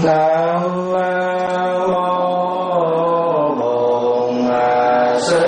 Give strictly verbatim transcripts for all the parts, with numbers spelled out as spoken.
Nam mô Bổn Sư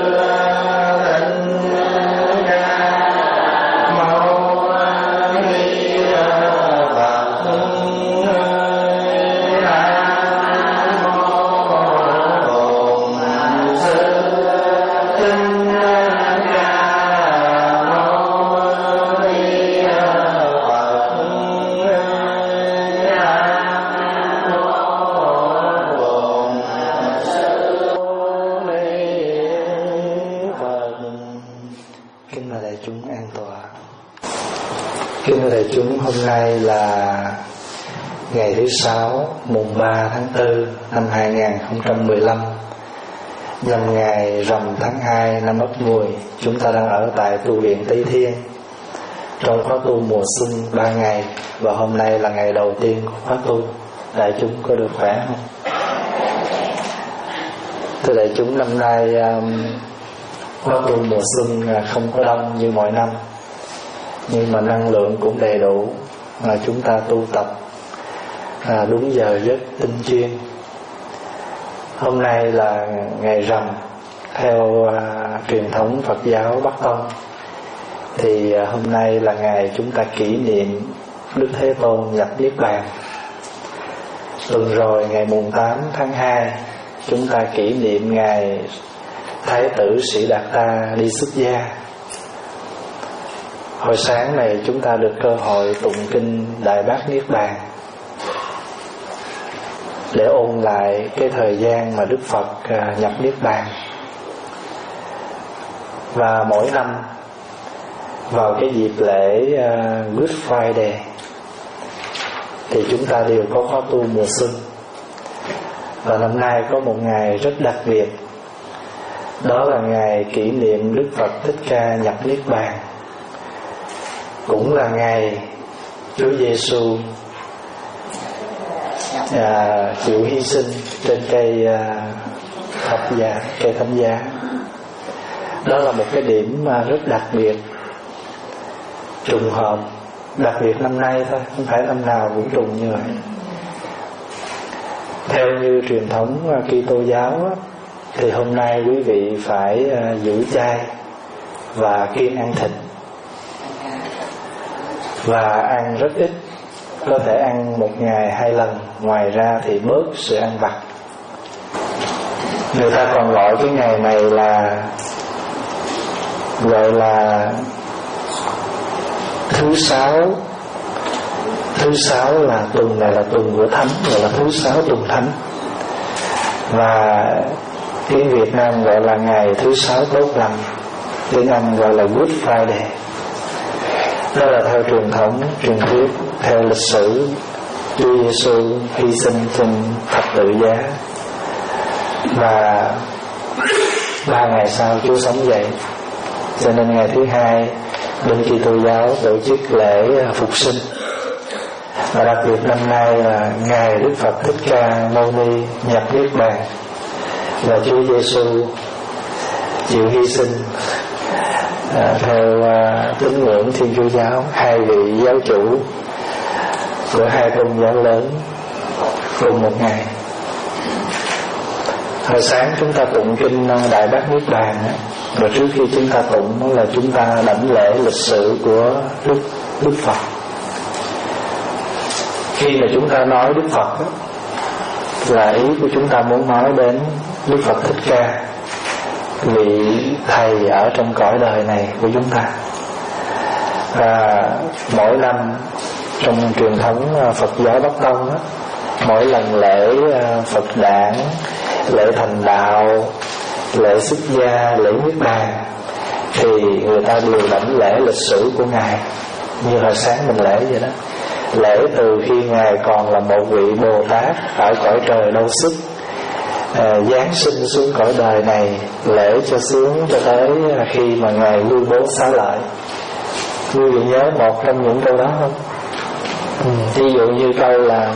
chúng. Hôm nay là ngày thứ sáu, mùng ba tháng tư năm hai nghìn không trăm mười lăm, nhằm ngày rằm tháng hai năm Ất Mùi. Chúng ta đang ở tại tu viện Tây Thiên trong khóa tu mùa xuân ba ngày, và hôm nay là ngày đầu tiên của khóa tu. Đại chúng có được khỏe không? Thưa đại chúng, năm nay um, khóa tu mùa xuân không có đông như mọi năm, nhưng mà năng lượng cũng đầy đủ, mà chúng ta tu tập à, đúng giờ giấc tinh chuyên. Hôm nay là ngày rằm theo à, truyền thống Phật giáo Bắc Tông, thì à, hôm nay là ngày chúng ta kỷ niệm Đức Thế Tôn nhập Niết Bàn. Tuần rồi ngày mùng tám tháng hai chúng ta kỷ niệm ngày Thái tử Sĩ Đạt Ta đi xuất gia. Hồi sáng này chúng ta được cơ hội tụng kinh Đại Bát Niết Bàn để ôn lại cái thời gian mà Đức Phật nhập Niết Bàn. Và mỗi năm vào cái dịp lễ Good Friday thì chúng ta đều có khóa tu mùa xuân. Và năm nay có một ngày rất đặc biệt, đó là ngày kỷ niệm Đức Phật Thích Ca nhập Niết Bàn, cũng là ngày Chúa Giêsu à, chịu hy sinh trên cây à, thập giá, cây thánh giá. Đó là một cái điểm mà rất đặc biệt, trùng hợp, đặc biệt năm nay thôi, không phải năm nào cũng trùng như vậy. Theo như truyền thống Kitô giáo á, thì hôm nay quý vị phải à, giữ chay và kiêng ăn thịt, và ăn rất ít, có thể ăn một ngày hai lần, ngoài ra thì bớt sự ăn vặt. Người ta còn gọi cái ngày này là gọi là thứ sáu. Thứ sáu là tuần này là tuần của Thánh, gọi là thứ sáu tuần Thánh, và tiếng Việt Nam gọi là ngày thứ sáu tốt lành, tiếng Anh gọi là Good Friday. Đó là theo truyền thống, truyền thuyết, theo lịch sử Chúa Giêsu hy sinh trên thập tự giá, và ba ngày sau Chúa sống dậy. Cho nên ngày thứ hai bên Kitô giáo tổ chức lễ phục sinh. Và đặc biệt năm nay là ngày Đức Phật Thích Ca Mâu Ni nhập Niết Bàn, và Chúa Giêsu chịu hy sinh. À, theo à, tín ngưỡng Thiên Chúa giáo, hai vị giáo chủ của hai tôn giáo lớn cùng một ngày. Hồi sáng chúng ta tụng kinh Đại Bát Niết Bàn, và trước khi chúng ta tụng là chúng ta đảnh lễ lịch sử của Đức Đức Phật. Khi mà chúng ta nói Đức Phật đó, là ý của chúng ta muốn nói đến Đức Phật Thích Ca, vị thầy ở trong cõi đời này của chúng ta. Và mỗi năm trong truyền thống Phật giáo Bắc Tông đó, mỗi lần lễ Phật đản, lễ thành đạo, lễ xuất gia, lễ Niết Bàn, thì người ta đều đảnh lễ lịch sử của Ngài, như hồi sáng mình lễ vậy đó. Lễ từ khi Ngài còn là một vị Bồ Tát ở cõi trời đâu sức, à, giáng sinh xuống cõi đời này, lễ cho xuống cho tới khi mà Ngài lưu bố xá lợi. Quý vị nhớ một trong những câu đó không? Ừ, ví dụ như câu là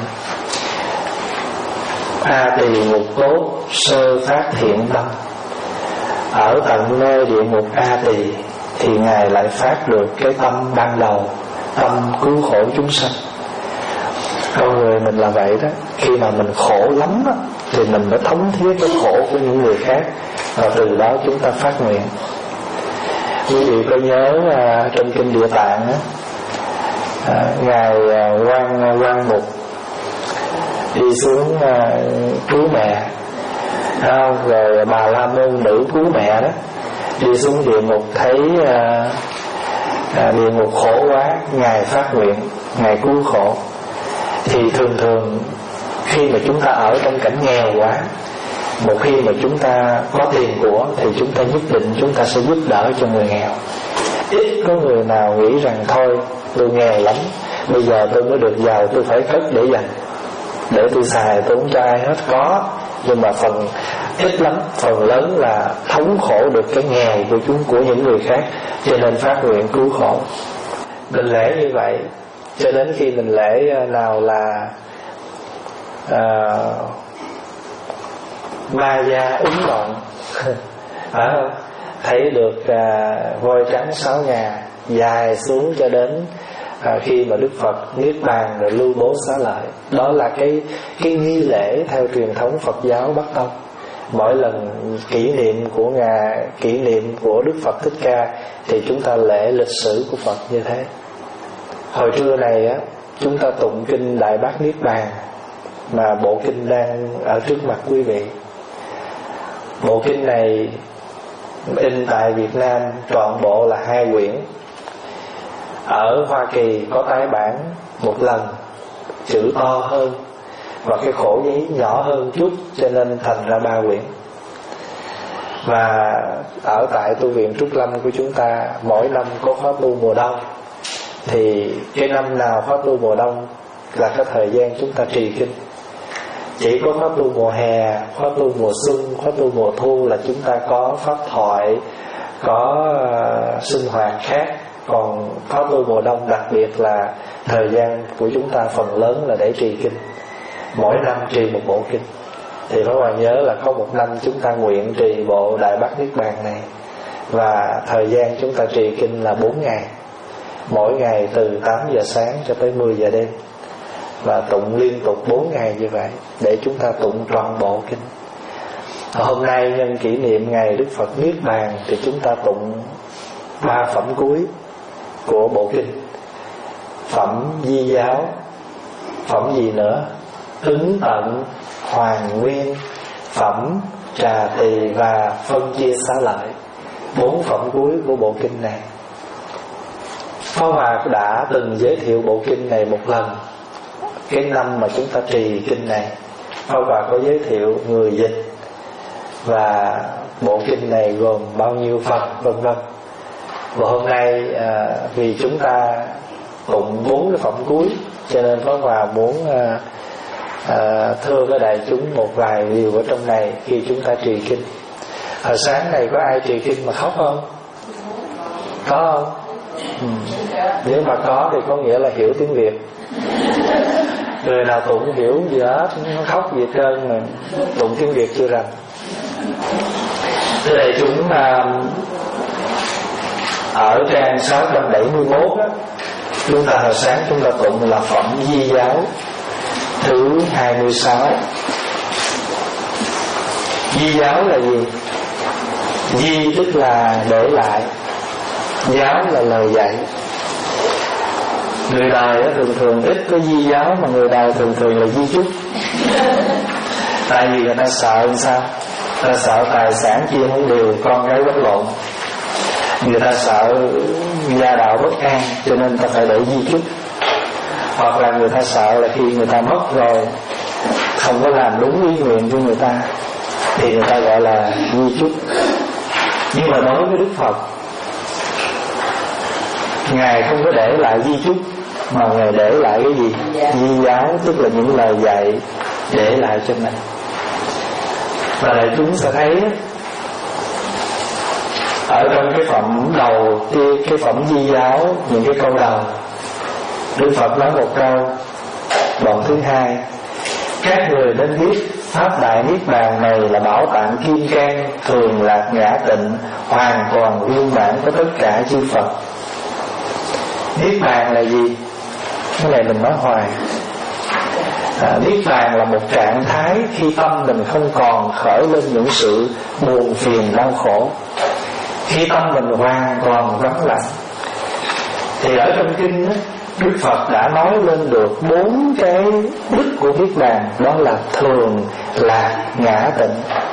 A tỳ ngục tốt sơ phát thiện tâm. Ở tận nơi địa ngục A tỳ thì Ngài lại phát được cái tâm ban đầu, tâm cứu khổ chúng sanh. Con người mình là vậy đó. Khi mà mình khổ lắm đó, thì mình mới thống thiết cái khổ của những người khác, và từ đó chúng ta phát nguyện. Quý vị có nhớ à, trong kinh Địa Tạng á, à, ngài à, Quan Quan Mục đi xuống à, cứu mẹ, à, rồi Bà La Môn nữ cứu mẹ đó, đi xuống địa ngục thấy à, à, địa ngục khổ quá, ngài phát nguyện, ngài cứu khổ. Thì thường thường khi mà chúng ta ở trong cảnh nghèo quá, một khi mà chúng ta có tiền của thì chúng ta nhất định chúng ta sẽ giúp đỡ cho người nghèo. Ít có người nào nghĩ rằng thôi tôi nghèo lắm, bây giờ tôi mới được giàu, tôi phải cất để dành, để tôi xài, tôi không cho ai hết. Có, nhưng mà phần ít lắm, phần lớn là thống khổ được cái nghèo của chúng, của những người khác, cho nên phát nguyện cứu khổ. Mình lễ như vậy, cho đến khi mình lễ nào là à, ma gia ứng đoạn phải không? Thấy được à, voi trắng sáu ngà dài xuống cho đến à, khi mà Đức Phật niết bàn rồi lưu bố xá lợi. Đó là cái cái nghi lễ theo truyền thống Phật giáo Bắc Tông. Mỗi lần kỷ niệm của ngà kỷ niệm của Đức Phật Thích Ca thì chúng ta lễ lịch sử của Phật như thế. Hồi trưa này á, chúng ta tụng kinh Đại Bát Niết Bàn, mà bộ kinh đang ở trước mặt quý vị. Bộ kinh này in tại Việt Nam trọn bộ là hai quyển. Ở Hoa Kỳ có tái bản một lần, chữ to hơn và cái khổ giấy nhỏ hơn chút, cho nên thành ra ba quyển. Và ở tại tu viện Trúc Lâm của chúng ta, mỗi năm có khóa tu mùa đông, thì cái năm nào khóa tu mùa đông là cái thời gian chúng ta trì kinh. Chỉ có khóa tu mùa hè, khóa tu mùa xuân, khóa tu mùa thu là chúng ta có pháp thoại, có uh, sinh hoạt khác. Còn khóa tu mùa đông đặc biệt là thời gian của chúng ta phần lớn là để trì kinh. Mỗi năm trì một bộ kinh. Thì các bạn nhớ là có một năm chúng ta nguyện trì bộ Đại Bát Niết Bàn này, và thời gian chúng ta trì kinh là bốn ngày. Mỗi ngày từ tám giờ sáng cho tới mười giờ đêm, và tụng liên tục bốn ngày như vậy để chúng ta tụng trọn bộ kinh. Hôm nay nhân kỷ niệm ngày Đức Phật Niết Bàn thì chúng ta tụng ba phẩm cuối của bộ kinh. Phẩm Di Giáo, phẩm gì nữa? Ứng Tận, Hoàn Nguyên, phẩm Trà Tỳ và Phân Chia Xá Lợi. Bốn phẩm cuối của bộ kinh này. Pháp Hòa đã từng giới thiệu bộ kinh này một lần. Cái năm mà chúng ta trì kinh này, Pháp Hòa có giới thiệu người dịch và bộ kinh này gồm bao nhiêu phần, vân vân. Và hôm nay à, vì chúng ta tụng bốn cái phẩm cuối, cho nên Pháp Hòa muốn à, à, thưa với đại chúng một vài điều ở trong này khi chúng ta trì kinh. Hồi sáng này có ai trì kinh mà khóc không? Có không? Ừ. Nếu mà có thì có nghĩa là hiểu tiếng Việt. Người nào tụng hiểu gì hết, nó khóc gì hết trơn mà tụng tiếng Việt chưa rành. Thế này chúng uh, ở trang sáu trăm bảy mươi mốt á, chúng ta hồi sáng chúng ta tụng là phẩm Di Giáo thứ hai mươi sáu. Di Giáo là gì? Di tức là để lại, giáo là lời dạy. Người đời thường thường ít có di giáo, mà người đời thường thường là di chúc. Tại vì người ta sợ làm sao? Người ta sợ tài sản chia không đều, con cái bất lộn. Người ta sợ gia đạo bất an, cho nên ta phải để di chúc. Hoặc là người ta sợ là khi người ta mất rồi, không có làm đúng ý nguyện của người ta, thì người ta gọi là di chúc. Nhưng mà đối với Đức Phật, Ngài không có để lại di chúc, mà Ngài để lại cái gì? Di giáo, tức là những lời dạy để lại cho mình. Và đại chúng sẽ thấy ở trong cái phẩm đầu, cái, cái phẩm Di Giáo, những cái câu đầu, Đức Phật nói một câu, đoạn thứ hai: các người nên biết pháp đại niết bàn này là bảo tạng kim cang, thường lạc ngã tịnh, hoàn toàn viên mãn của tất cả chư Phật. Niết bàn là gì? Cái này mình nói hoài. à, niết bàn là một trạng thái khi tâm mình không còn khởi lên những sự buồn phiền đau khổ, khi tâm mình hoàn toàn vắng lặng. Thì ở trong kinh đó, Đức Phật đã nói lên được bốn cái đức của niết bàn, đó là thường, lạc, ngã, tịnh.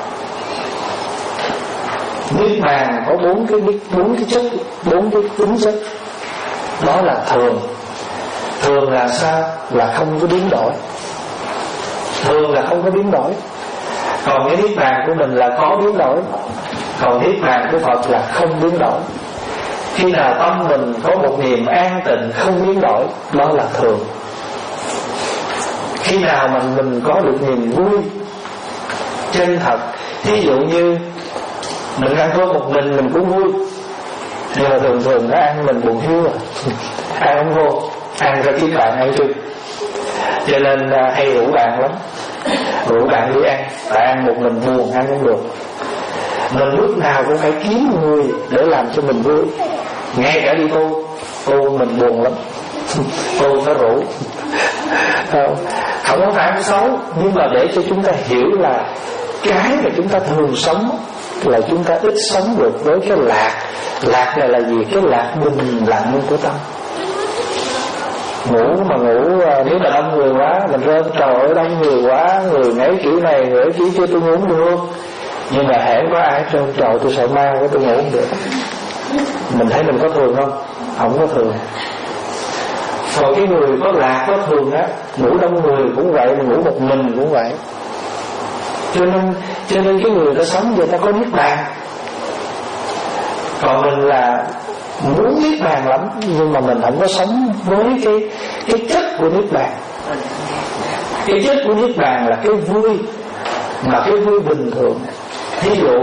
Niết bàn có bốn cái bốn cái chất, bốn cái tính chất. Đó là thường. Thường là sao? Là không có biến đổi. Thường là không có biến đổi. Còn cái niết bàn của mình là có biến đổi. Còn niết bàn của Phật là không biến đổi. Khi nào tâm mình có một niềm an tịnh không biến đổi, đó là thường. Khi nào mà mình có được niềm vui chân thật, thí dụ như mình ăn cơm một mình mình cũng vui, nhưng mà thường thường nó ăn mình buồn hiu à, ăn không vô, ăn ra kiếm bạn ăn chung, cho nên hay rủ bạn lắm, rủ bạn đi ăn, tại ăn một mình buồn ăn không được. Mình lúc nào cũng phải kiếm người để làm cho mình vui. Ngay cả đi tu, tu mình buồn lắm, tu phải rủ. Không có phải xấu, nhưng mà để cho chúng ta hiểu là cái mà chúng ta thường sống là chúng ta ít sống được với cái lạc. Lạc này là gì? Cái lạc bình lặng của tâm. Ngủ mà ngủ, nếu mà đông người quá mình rơi, trời ơi đông người quá, người nấy kiểu này người ấy kiểu kia tôi ngủ được. Nhưng mà hễ có ai trơn trời tôi sợ ma quá tôi ngủ không được. Mình thấy mình có thường không? Không có thường. Còn cái người có lạc có thường á, ngủ đông người cũng vậy, mà ngủ một mình cũng vậy. Cho nên cho nên cái người ta sống người ta có niết bàn. Còn mình là muốn niết bàn lắm, nhưng mà mình không có sống với cái cái chất của niết bàn. Cái chất của niết bàn là cái vui, mà cái vui bình thường. Ví dụ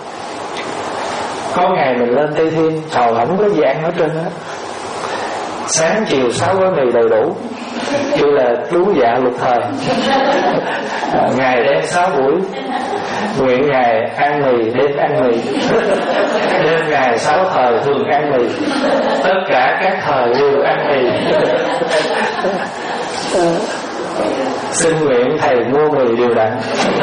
có ngày mình lên Tây Thiên, trời không có gì ăn hết trơn á, sáng chiều sáu gói mì đầy đủ, kêu là trú dạ lục thời. À, ngày đêm sáu buổi, nguyện ngày ăn mì, đêm ăn mì, đêm ngày sáu thời thường ăn mì, tất cả các thời đều ăn mì. Xin nguyện thầy mua mì đều đặn.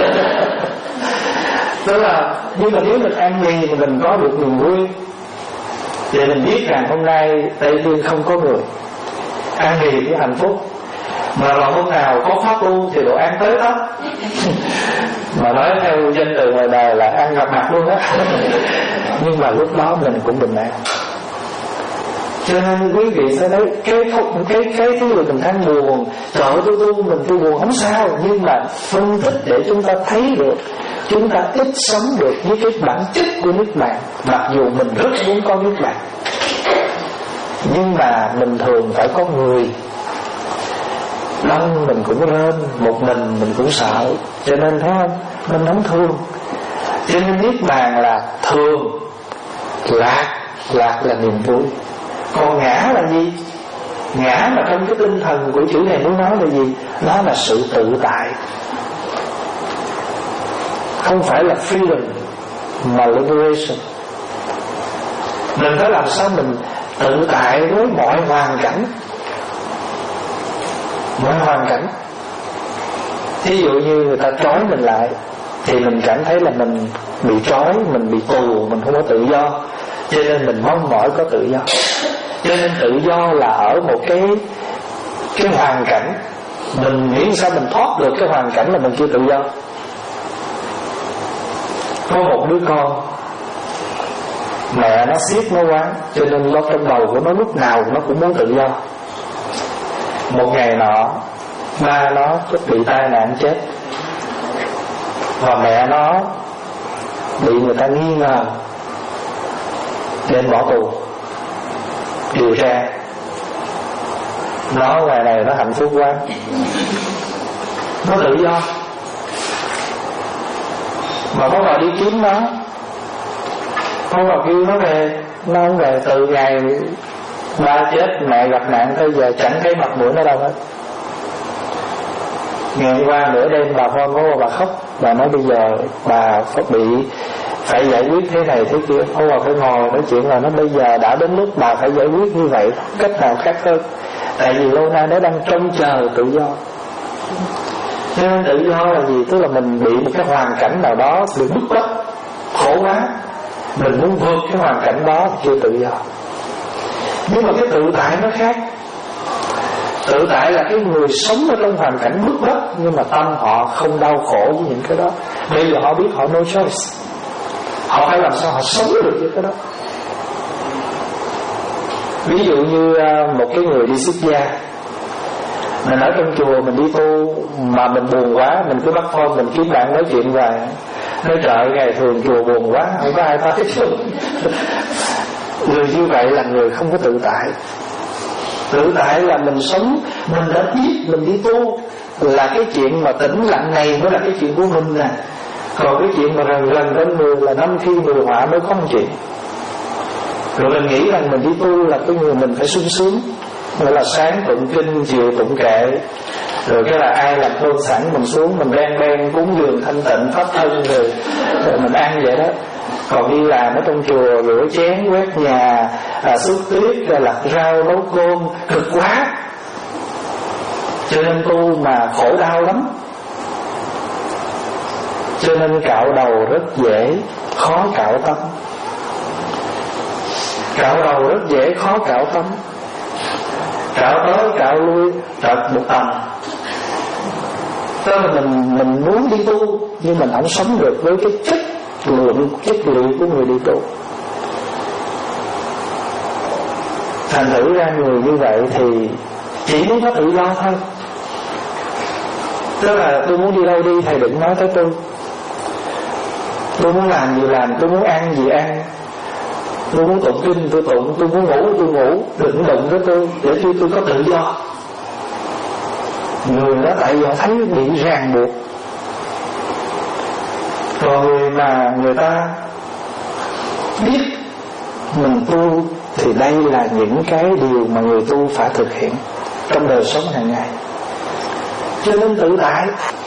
Tức là, nhưng mà nếu mình ăn mì mà mình có được niềm vui, thì mình biết rằng hôm nay Tây Thiên không có người, ăn mì cũng hạnh phúc. Mà vào hôm nào có pháp tu thì đồ ăn tới hết. Mà nói theo danh từ ngoài đời là ăn gặp mặt luôn á. Nhưng mà lúc đó mình cũng bình an. Cho nên quý vị sẽ thấy cái cái cái thứ mà mình than buồn, trời ơi tôi tu mình tôi buồn không sao, nhưng mà phân tích để chúng ta thấy được chúng ta ít sống được với cái bản chất của niết bàn. Mặc dù mình rất muốn có niết bàn, nhưng mà mình thường phải có người. Đông mình cũng rên, một mình mình cũng sợ. Cho nên thấy không, mình không thương. Cho nên niết bàn là thường, lạc, lạc là niềm vui. Còn ngã là gì? Ngã mà trong cái tinh thần của chữ này muốn nói là gì? Nó là sự tự tại, không phải là freedom mà liberation. Mình phải làm sao mình tự tại với mọi hoàn cảnh. Mọi hoàn cảnh. Thí dụ như người ta trói mình lại thì mình cảm thấy là mình bị trói, mình bị tù, mình không có tự do. Cho nên mình mong mỏi có tự do. Cho nên tự do là ở một cái cái hoàn cảnh. Mình nghĩ sao mình thoát được cái hoàn cảnh là mình chưa tự do. Có một đứa con, mẹ nó siết nó quá, cho nên lo trong đầu của nó lúc nào nó cũng muốn tự do. Một ngày nọ ba nó bị tai nạn chết, và mẹ nó bị người ta nghi ngờ nên bỏ tù điều tra. Nó ngoài này nó hạnh phúc quá, nó tự do. Mà có vào đi kiếm nó, có vào kêu nó về, nó không về. Từ ngày ba chết mẹ gặp nạn tới giờ chẳng thấy mặt mũi nó đâu hết. Ngày hôm qua nửa đêm bà con có bà khóc, bà nói bây giờ bà có bị phải giải quyết thế này thế kia. Ô bà phải ngồi nói chuyện là nó bây giờ đã đến lúc bà phải giải quyết như vậy, cách nào khác hơn. Tại vì lâu nay nó đang trông chờ tự do. Cho nên tự do là gì? Tức là mình bị một cái hoàn cảnh nào đó bị bức bách khổ quá, mình muốn vượt cái hoàn cảnh đó thì chưa tự do. Nhưng mà cái tự tại nó khác. Tự tại là cái người sống ở trong hoàn cảnh bức bách, nhưng mà tâm họ không đau khổ với những cái đó. Bây giờ họ biết họ no choice, họ phải làm sao họ sống được với cái đó. Ví dụ như một cái người đi xuất gia, mình ở trong chùa mình đi tu mà mình buồn quá, mình cứ bắt phone mình kiếm bạn nói chuyện hoài, nói trời ngày thường chùa buồn quá không có ai tới. Người như vậy là người không có tự tại. Tự tại là mình sống, mình đã biết mình đi tu là cái chuyện mà tĩnh lặng này mới là cái chuyện của mình nè. Còn cái chuyện mà lần lần đến mười là năm khi mười họa mới có một chuyện. Rồi mình nghĩ rằng mình đi tu là cái người mình phải sung sướng, nghĩa là sáng tụng kinh, chiều tụng kệ, rồi cái là ai làm cơm sẵn mình xuống mình ben ben cúng dường thanh tịnh pháp thân, rồi, rồi mình ăn vậy đó. Còn đi làm ở trong chùa rửa chén, quét nhà, à, xúc tuyết, rồi lặt rau, nấu cơm, cực quá. Cho nên tu mà khổ đau lắm. Cho nên cạo đầu rất dễ, khó cạo tâm. Cạo đầu rất dễ, khó cạo tâm. Cạo tới cạo lui trật một tầng. Tức là mình, mình muốn đi tu nhưng mình không sống được với cái chất lượng, chất lượng của người đi tu. Thành thử ra người như vậy thì chỉ muốn có tự do thôi. Tức là tôi muốn đi đâu đi, thầy đừng nói tới tôi. Tôi muốn làm gì làm, tôi muốn ăn gì ăn, tôi muốn tụng kinh tôi tụng, tôi muốn ngủ tôi ngủ, đừng đụng tới tôi để tôi tôi có tự do. Người đó tại vì họ thấy bị ràng buộc. Còn người mà người ta biết mình tu thì đây là những cái điều mà người tu phải thực hiện trong đời sống hàng ngày, cho nên tự tại.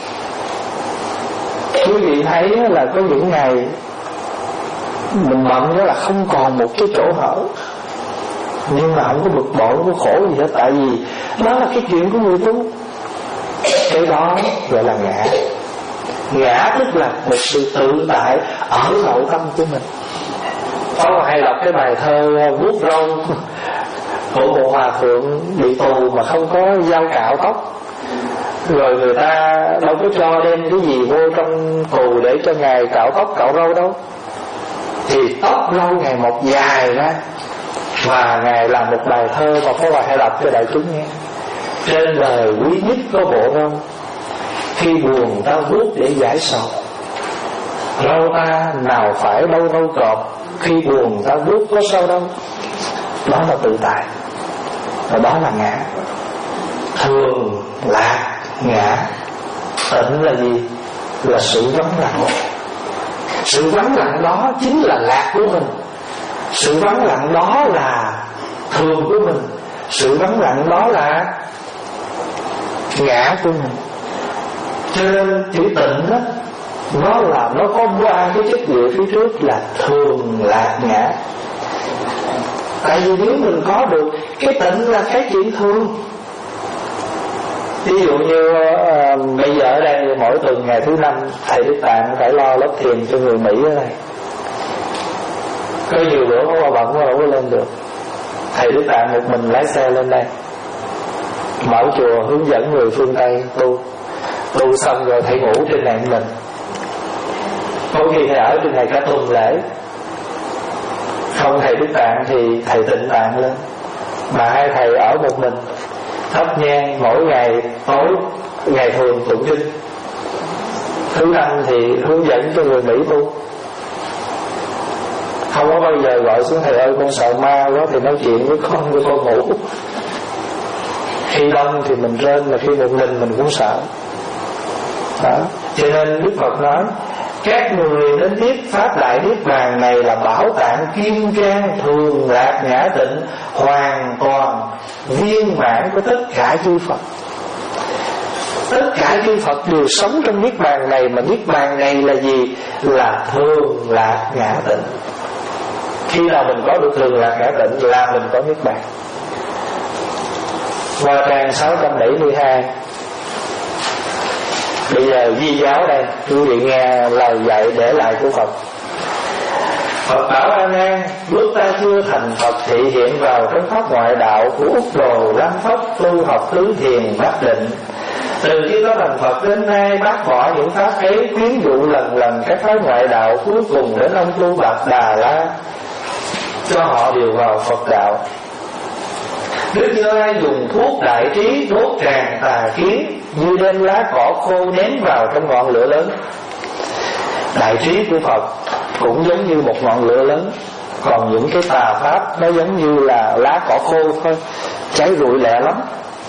Quý vị thấy là có những ngày mình bận đó là không còn một cái chỗ hở, nhưng mà không có bực bội, không có khổ gì hết. Tại vì đó là cái chuyện của người tu. Cái đó gọi là ngã. Ngã tức là một sự tự tại ở nội tâm của mình. Có hay đọc cái bài thơ vuốt râu của một hòa thượng bị tù mà không có dao cạo tóc, rồi người ta đâu có cho đem cái gì vô trong tù để cho ngài cạo tóc cạo râu đâu, thì tóc râu ngài một dài ra, và ngài làm một bài thơ mà có bài hay đọc cho đại chúng nghe. Trên đời quý nhất có bộ râu, khi buồn ta vuốt để giải sầu. Râu ta nào phải đâu râu cọp, khi buồn ta vuốt có sao đâu. Đó là tự tại, và đó là ngã. Thường lạc ngã. Tịnh là gì? Là sự vắng lặng. Sự vắng lặng đó chính là lạc của mình. Sự vắng lặng đó là thường của mình. Sự vắng lặng đó là ngã của mình. Cho nên chữ tịnh đó, nó là nó có ba cái chất liệu phía trước là thường lạc ngã. Tại vì nếu mình có được cái tịnh là cái chuyện thường. Ví dụ như uh, bây giờ ở đây mỗi tuần ngày thứ năm thầy Đức Tạng phải lo lớp thiền cho người Mỹ ở đây. Có nhiều bữa không qua bận quá đâu có lên được. Thầy Đức Tạng một mình lái xe lên đây, mở chùa hướng dẫn người phương Tây tu. Tu xong rồi thầy ngủ trên này mình. Có khi thầy ở trên này cả tuần lễ. Không thầy Đức Tạng thì thầy Tịnh Tạng lên, mà hai thầy ở một mình thắp nhang mỗi ngày tối, ngày thường tụng kinh. Thứ năm thì hướng dẫn cho người Mỹ tu. Không có bao giờ gọi xuống thầy ơi con sợ ma quá thì nói chuyện với con cho con ngủ. Khi đông thì mình rên, mà khi một mình mình cũng sợ đó. Cho nên Đức Phật nói các người nên biết pháp đại niết bàn này là bảo tạng kim cang thường lạc ngã tịnh, hoàn toàn viên mãn của tất cả chư Phật. Tất cả chư Phật đều sống trong niết bàn này, mà niết bàn này là gì? Là thường lạc ngã tịnh. Khi nào mình có được thường lạc ngã tịnh là mình có niết bàn. Qua trang sáu trăm bảy mươi hai Bây giờ di giáo đây, quý vị nghe lời dạy để lại của Phật. Phật bảo A Nan, lúc ta chưa thành Phật thị hiện vào trong pháp ngoại đạo của Úc Đồ, Lăng Phốc, tu học tứ thiền đắc định. Từ khi có thành Phật đến nay, bác bỏ những pháp ấy, khuyến dụ lần lần các phái ngoại đạo, cuối cùng đến ông tu Bạc Đà La, cho họ đều vào Phật đạo. Đức Như Lai dùng thuốc đại trí đốt tràn tà kiến, như đem lá cỏ khô ném vào trong ngọn lửa lớn. Đại trí của Phật cũng giống như một ngọn lửa lớn, còn những cái tà pháp nó giống như là lá cỏ khô thôi, cháy rụi lẹ lắm.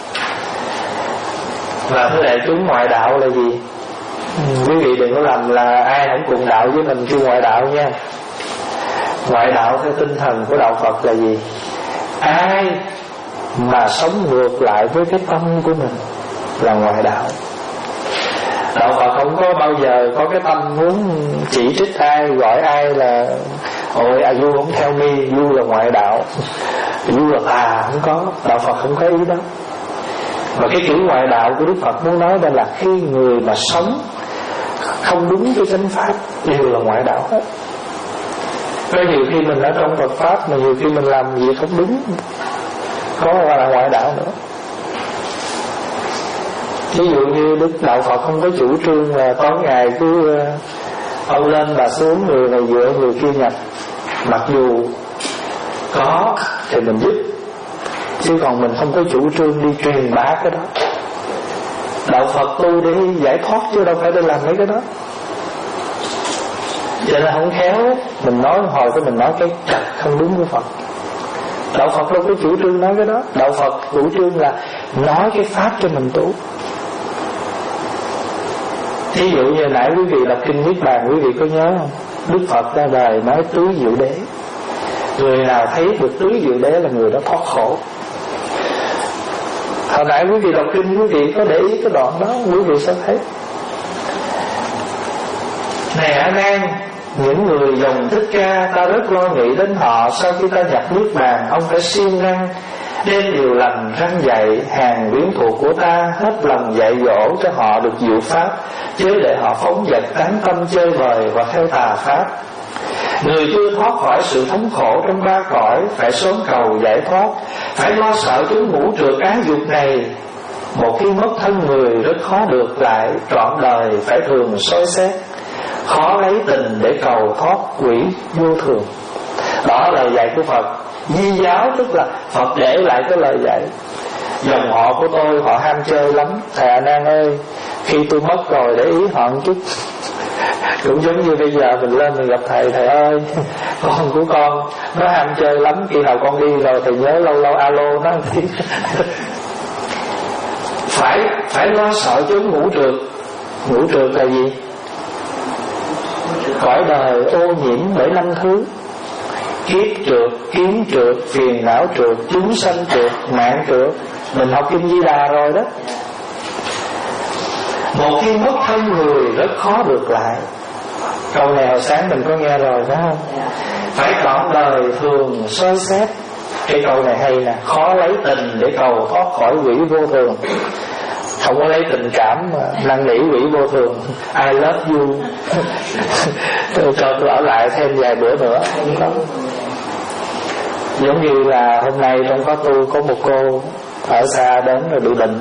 Và thưa đại chúng, ngoại đạo là gì? Quý vị đừng có làm là ai không cùng đạo với mình kêu ngoại đạo nha. Ngoại đạo theo tinh thần của đạo Phật là gì? Ai mà sống ngược lại với cái tâm của mình là ngoại đạo. Đạo Phật không có bao giờ có cái tâm muốn chỉ trích ai, gọi ai là ôi à du không theo mi, du là ngoại đạo, du là tà, không có. Đạo Phật không có ý đó. Và cái kiểu ngoại đạo của Đức Phật muốn nói đây là khi người mà sống không đúng với chánh pháp đều là ngoại đạo hết. Có nhiều khi mình ở trong Phật pháp mà nhiều khi mình làm gì không đúng, có là ngoại đạo nữa. Ví dụ như Đức Đạo Phật không có chủ trương là tối ngày cứ ông lên bà xuống, người này dựa người kia nhập. Mặc dù có thì mình giúp, chứ còn mình không có chủ trương đi truyền bá cái đó. Đạo Phật tu để giải thoát chứ đâu phải để làm mấy cái đó. Vậy là không khéo mình nói hồi cái mình nói cái chặt không đúng của Phật. Đạo Phật đâu có chủ trương nói cái đó. Đạo Phật chủ trương là nói cái pháp cho mình tu. Ví dụ như nãy quý vị đọc kinh Niết Bàn, quý vị có nhớ không? Đức Phật ra đời nói tứ diệu đế. Người nào thấy được tứ diệu đế là người đó thoát khổ. Hồi nãy quý vị đọc kinh, quý vị có để ý cái đoạn đó, quý vị sẽ thấy. Này A Nan, những người dòng Thích Ca, ta rất lo nghĩ đến họ. Sau khi ta nhập Niết Bàn, ông phải siêng năng đem điều lành răn dạy hàng quyến thuộc của ta, hết lòng dạy dỗ cho họ được diệu pháp, chứ để họ phóng dật tán tâm chơi bời và theo tà pháp. Người chưa thoát khỏi sự thống khổ trong ba cõi phải sớm cầu giải thoát, phải lo sợ chúng ngũ trượt ái dục này. Một khi mất thân người rất khó được lại, trọn đời phải thường soi xét, khó lấy tình để cầu thoát quỷ vô thường. Đó là lời dạy của Phật. Di giáo tức là Phật để lại cái lời dạy. Dòng họ của tôi họ ham chơi lắm, thầy A Nan ơi, khi tôi mất rồi để ý họ một chút. Cũng giống như bây giờ mình lên mình gặp thầy, thầy ơi con của con nó ham chơi lắm, khi nào con đi rồi thầy nhớ lâu lâu alo nó một tí. Phải phải lo sợ chúng ngũ trượt. Ngũ trượt là gì? Cõi đời ô nhiễm bởi năm thứ: kiết trượt, kiến trượt, phiền não trượt, chúng sanh trượt, mạng trượt. Mình học kinh Di Đà rồi đó. Một khi mất thân người rất khó được lại. Câu này hồi sáng mình có nghe rồi phải không? Phải trọn đời thường soi xét. Cái câu này hay nè, khó lấy tình để cầu thoát khỏi quỷ vô thường. Không có lấy tình cảm mà năn nỉ quỷ vô thường. I love you. Cho tôi ở lại thêm vài bữa nữa. Giống như là hôm nay trong có tôi có một cô ở xa đến rồi bị bệnh,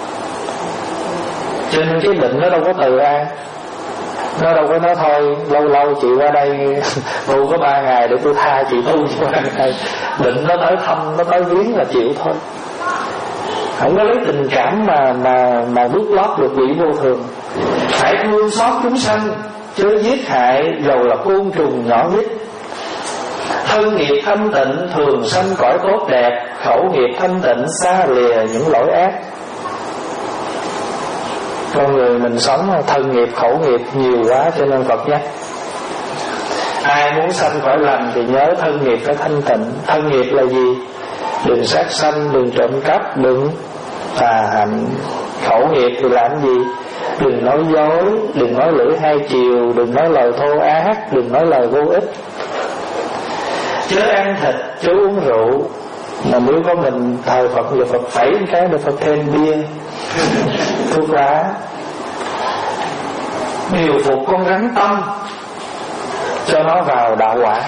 cho nên cái bệnh nó đâu có từ ai. Nó đâu có nói thôi lâu lâu chị qua đây tu có ba ngày để tôi tha chị tu cho ba ngày. Bệnh nó tới thăm, nó tới viếng là chịu thôi. Không có lấy tình cảm mà mà mà bước lót được quỷ vô thường. Phải thương xót chúng sanh, chứ giết hại dầu là côn trùng nhỏ nhất. Thân nghiệp thanh tịnh thường sanh cõi tốt đẹp, khẩu nghiệp thanh tịnh xa lìa những lỗi ác. Con người mình sống thân nghiệp khẩu nghiệp nhiều quá, cho nên Phật nhắc ai muốn sanh cõi lành thì nhớ thân nghiệp phải thanh tịnh. Thân nghiệp là gì? Đừng sát sanh, đừng trộm cắp, đừng tà hạnh. Khẩu nghiệp thì làm gì? Đừng nói dối, đừng nói lưỡi hai chiều, đừng nói lời thô ác, đừng nói lời vô ích. Chớ ăn thịt, chớ uống rượu. Mà nếu có mình thờ Phật thì Phật phẩy cái để Phật thêm bia, thuốc lá. điều phục con rắn tâm cho nó vào đạo quả.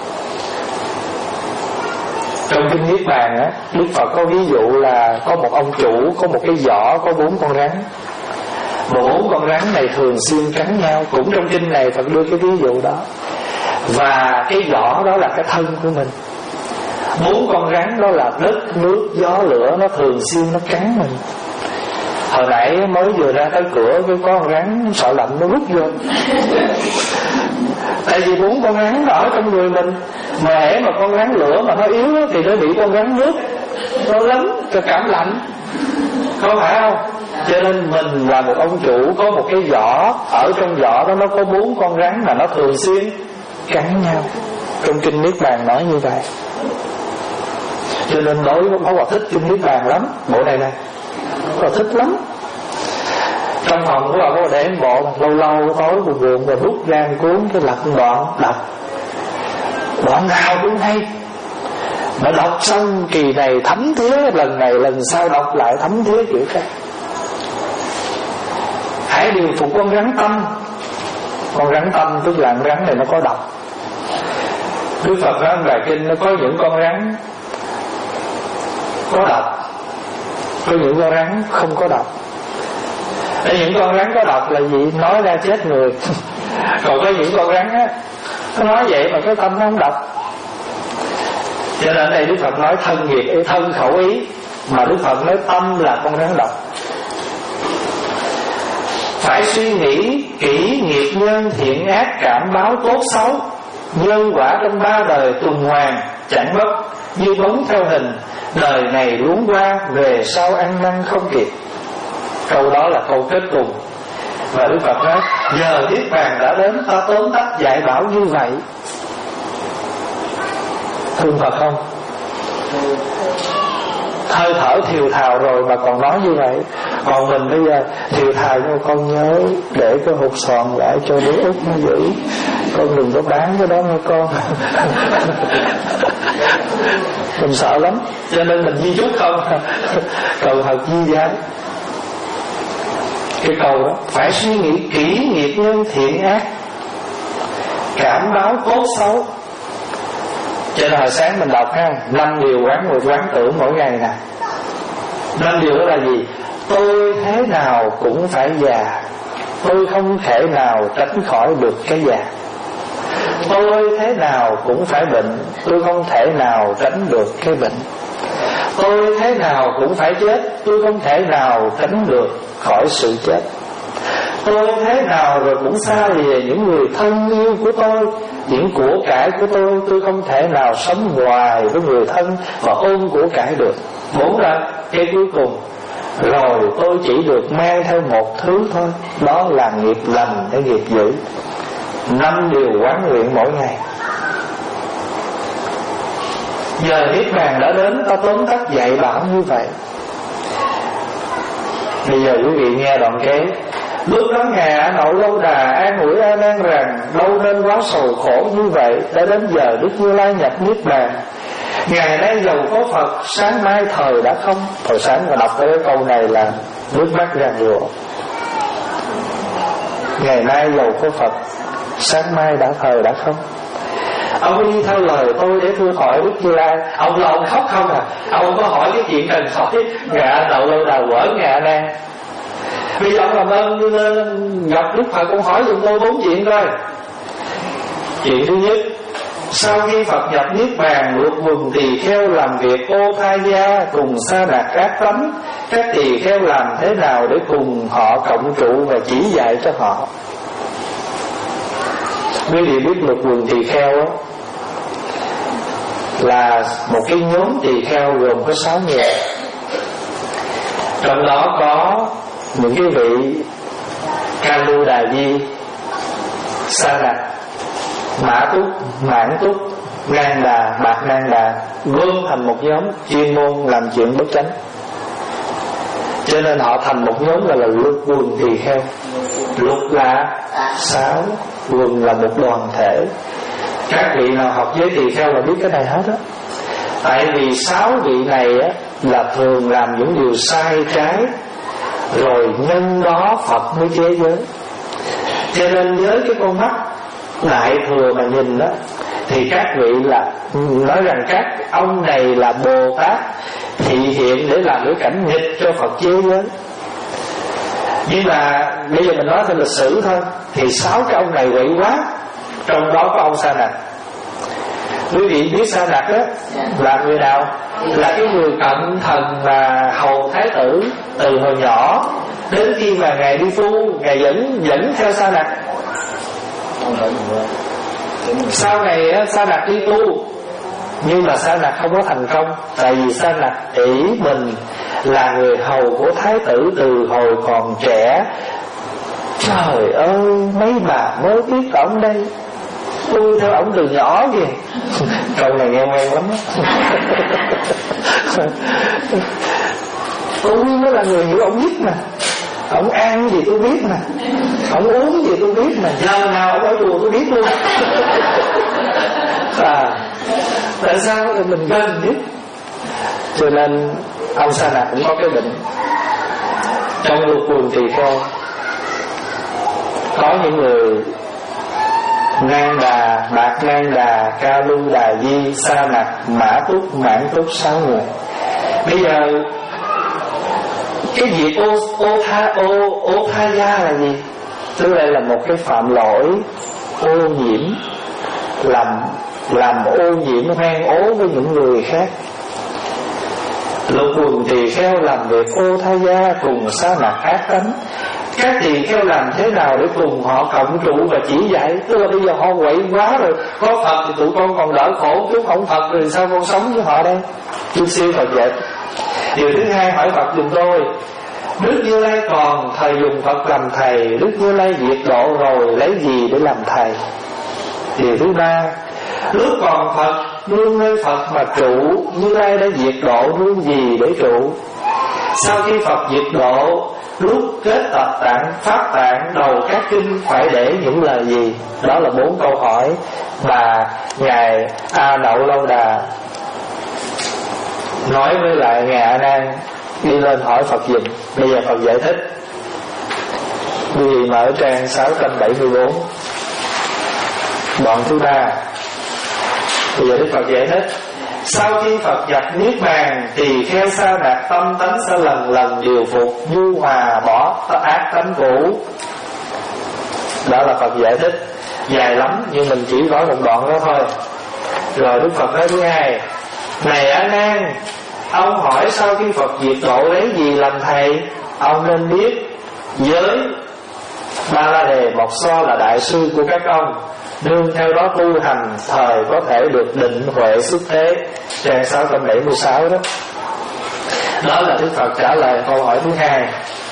Trong kinh Niết Bàn á, Đức Phật có ví dụ là có một ông chủ có một cái giỏ có bốn con rắn. Bốn con rắn này thường xuyên cắn nhau. Cũng trong kinh này Phật đưa cái ví dụ đó. Và cái giỏ đó là cái thân của mình. Bốn con rắn đó là đất, nước, gió, lửa. Nó thường xuyên nó cắn mình. Hồi nãy mới vừa ra tới cửa, cái con rắn sợ lạnh nó rút vô. Tại vì bốn con rắn ở trong người mình. Mà hễ mà con rắn lửa mà nó yếu thì nó bị con rắn nước nó lắm, cho cảm lạnh. Có phải không? Cho nên mình là một ông chủ có một cái giỏ. Ở trong giỏ đó nó có bốn con rắn mà nó thường xuyên cắn nhau. Trong kinh Niết Bàn nói như vậy. Cho nên đối với Pháp Hòa thích kinh Niết Bàn lắm. Bộ này này Pháp thích lắm. Trong phòng của bà có để bộ lâu lâu tối buồn buồn rồi rút ra cuốn cái lật đoạn đọc. Đoạn nào cũng hay. Mà đọc xong kỳ này thấm thía, lần này lần sau đọc lại thấm thía kiểu khác. Hãy điều phục con rắn tâm. Con rắn tâm tức là con rắn này nó có độc. Đức Phật nói bài kinh nó có những con rắn có độc, có những con rắn không có độc. Để những con rắn có độc là gì? Nói ra chết người. Còn có những con rắn á, nó nói vậy mà cái tâm nó không độc. Cho nên đây Đức Phật nói thân nghiệp, thân khẩu ý. Mà Đức Phật nói tâm là con rắn độc. Phải suy nghĩ kỹ nghiệp nhân thiện ác, cảm báo tốt xấu. Nhân quả trong ba đời tuần hoàn chẳng mất, như bóng theo hình. Đời này luống qua, về sau ăn năn không kịp. Câu đó là câu kết cùng. Và Đức Phật nói giờ Niết Bàn đã đến, ta tóm tắt dạy bảo như vậy. Thương Phật không? Hơi thở thiều thào rồi mà còn nói như vậy. Còn mình bây giờ thiều thào nhưng con nhớ để cái hột xoàn lại cho đứa út nó giữ. Con đừng có bán cái đó nghe con. Mình sợ lắm. Cho nên mình di chúc không. Cầu thật di giá. Cái câu đó phải suy nghĩ kỹ nghiệp nhân thiện ác, cảm báo tốt xấu. Cho nên hồi sáng mình đọc ha, năm điều quán ngồi quán tưởng mỗi ngày nè. Năm điều đó là gì? Tôi thế nào cũng phải già, tôi không thể nào tránh khỏi được cái già. Tôi thế nào cũng phải bệnh, tôi không thể nào tránh được cái bệnh. Tôi thế nào cũng phải chết, tôi không thể nào tránh được khỏi sự chết. Tôi thế nào rồi cũng xa lìa những người thân yêu của tôi, những của cải của tôi. Tôi không thể nào sống ngoài với người thân và ôm của cải được. Bốn là cái cuối cùng. Rồi tôi chỉ được mang theo một thứ thôi, đó là nghiệp lành hay nghiệp dữ. Năm điều quán luyện mỗi ngày. Giờ Niết Bàn đã đến, ta tóm tắt dạy bảo như vậy. Bây giờ quý vị nghe đoạn kế. Lúc đó Ngài Nội Lâu Đà an ủi A Nan rằng đâu nên quá sầu khổ như vậy. Đã đến giờ Đức Như Lai nhập Niết Bàn. Ngày nay giàu có Phật, sáng mai thời đã không. Hồi sáng mà đọc tới cái câu này là nước mắt ràn rụa. Ngày nay giàu có Phật, sáng mai đã thời đã không. Ông đi theo lời tôi để thưa hỏi Đức Như Lai. Ông là ông khóc không à? Ông có hỏi cái chuyện cần hỏi. Ngài Nội Lâu Đà quở Ngài Nan. Bây giờ ông làm ơn như gặp Đức Phật, ông hỏi chúng tôi bốn chuyện coi. Chuyện thứ nhất, sau khi Phật nhập Niết Bàn, lục quần tỳ kheo làm việc ô tha gia cùng sa đạt ác tánh. Các tỳ kheo làm thế nào để cùng họ cộng trụ và chỉ dạy cho họ. Quý vị biết lục quần tỳ kheo đó, là một cái nhóm tỳ kheo gồm có sáu người. Trong đó có những cái vị Ca Lưu Đà Di, Sa Đạt, Mã Túc, Mãn Túc, Nan Đà, Bạc Nan Đà, gom thành một nhóm chuyên môn làm chuyện bất chánh. Cho nên họ thành một nhóm gọi là lục quần tỳ kheo. Lục là sáu, quần là một đoàn thể. Các vị nào học với tỳ kheo là biết cái này hết á. Tại vì sáu vị này á là thường làm những điều sai trái, rồi nhân đó Phật mới chế giới. Cho nên với cái con mắt đại thừa mà nhìn đó, thì các vị là nói rằng các ông này là Bồ Tát thị hiện để làm cái cảnh nghịch cho Phật chế giới. Nhưng mà bây giờ mình nói theo lịch sử thôi, thì sáu cái ông này quậy quá. Trong đó có ông Sa Nặc. Quý vị biết Sa Nặc đó là người nào? Là cái người cận thần mà hầu thái tử từ hồi nhỏ, đến khi mà ngài đi tu, ngài dẫn dẫn theo Sa Nặc. Sau này Sa Nặc đi tu, nhưng mà Sa Nặc không có thành công. Tại vì Sa Nặc ỷ mình là người hầu của thái tử từ hồi còn trẻ. Trời ơi, mấy bà mới biết ổng đây, tôi theo ổng từ nhỏ kìa. Câu này nghe quen lắm. Tôi mới là người hiểu ổng nhất mà. Ổng ăn gì tôi biết mà, ổng uống gì tôi biết mà, giờ nào ổng ở chùa tôi biết luôn. À, tại sao thì mình gần biết. Cho nên ông Sa Nặc cũng có cái bệnh. Trong lục quần tỳ kheo có những người Nang Đà, Bạc Nang Đà, Ca Lu Đà Di, Sa Nặc, Mã Túc, Mãn Túc, sáu người. Bây giờ cái việc ô ô tha ô ô tha gia là gì? Tức đây là một cái phạm lỗi ô nhiễm, làm làm ô nhiễm hoang ố với những người khác. Lục quần tỳ kheo làm việc ô tha gia cùng Sa Nặc ác tánh. Các tỳ kheo làm thế nào để cùng họ cộng trụ và chỉ dạy? Tức là bây giờ họ quậy quá rồi, có Phật thì tụi con còn đỡ khổ, chứ không Phật rồi sao con sống với họ đây? Chút siêu Phật dạy. Điều thứ hai, hỏi Phật giùm tôi, Đức Như Lai còn thời dùng Phật làm thầy, Đức Như Lai diệt độ rồi lấy gì để làm thầy? Điều thứ ba, lúc còn Phật nương nơi Phật mà trụ, Như Lai đã diệt độ nương gì để trụ? Sau khi Phật diệt độ, lúc kết tập tạng pháp tạng đầu các kinh phải để những lời gì? Đó là bốn câu hỏi mà ngài A Đậu Lâu Đà nói với lại ngài A Nan đi lên hỏi Phật giùm. Bây giờ Phật giải thích. Quý vị mở trang sáu trăm bảy mươi bốn đoạn thứ ba. Bây giờ Đức Phật giải thích. Sau khi Phật nhập niết bàn, tỳ kheo Sa Nặc tâm tánh sẽ lần lần điều phục, nhu hòa bỏ ác tánh cũ. Đó là Phật giải thích dài lắm, nhưng mình chỉ nói một đoạn đó thôi. Rồi Đức Phật nói thứ hai, này A Nan, ông hỏi sau khi Phật diệt độ lấy gì làm thầy? Ông nên biết giới Ba La Đề Mộc So là đại sư của các ông, nương theo đó tu hành thời có thể được định huệ xuất thế. Trang sáu trăm bảy mươi sáu đó. Đó là Đức Phật trả lời câu hỏi thứ hai.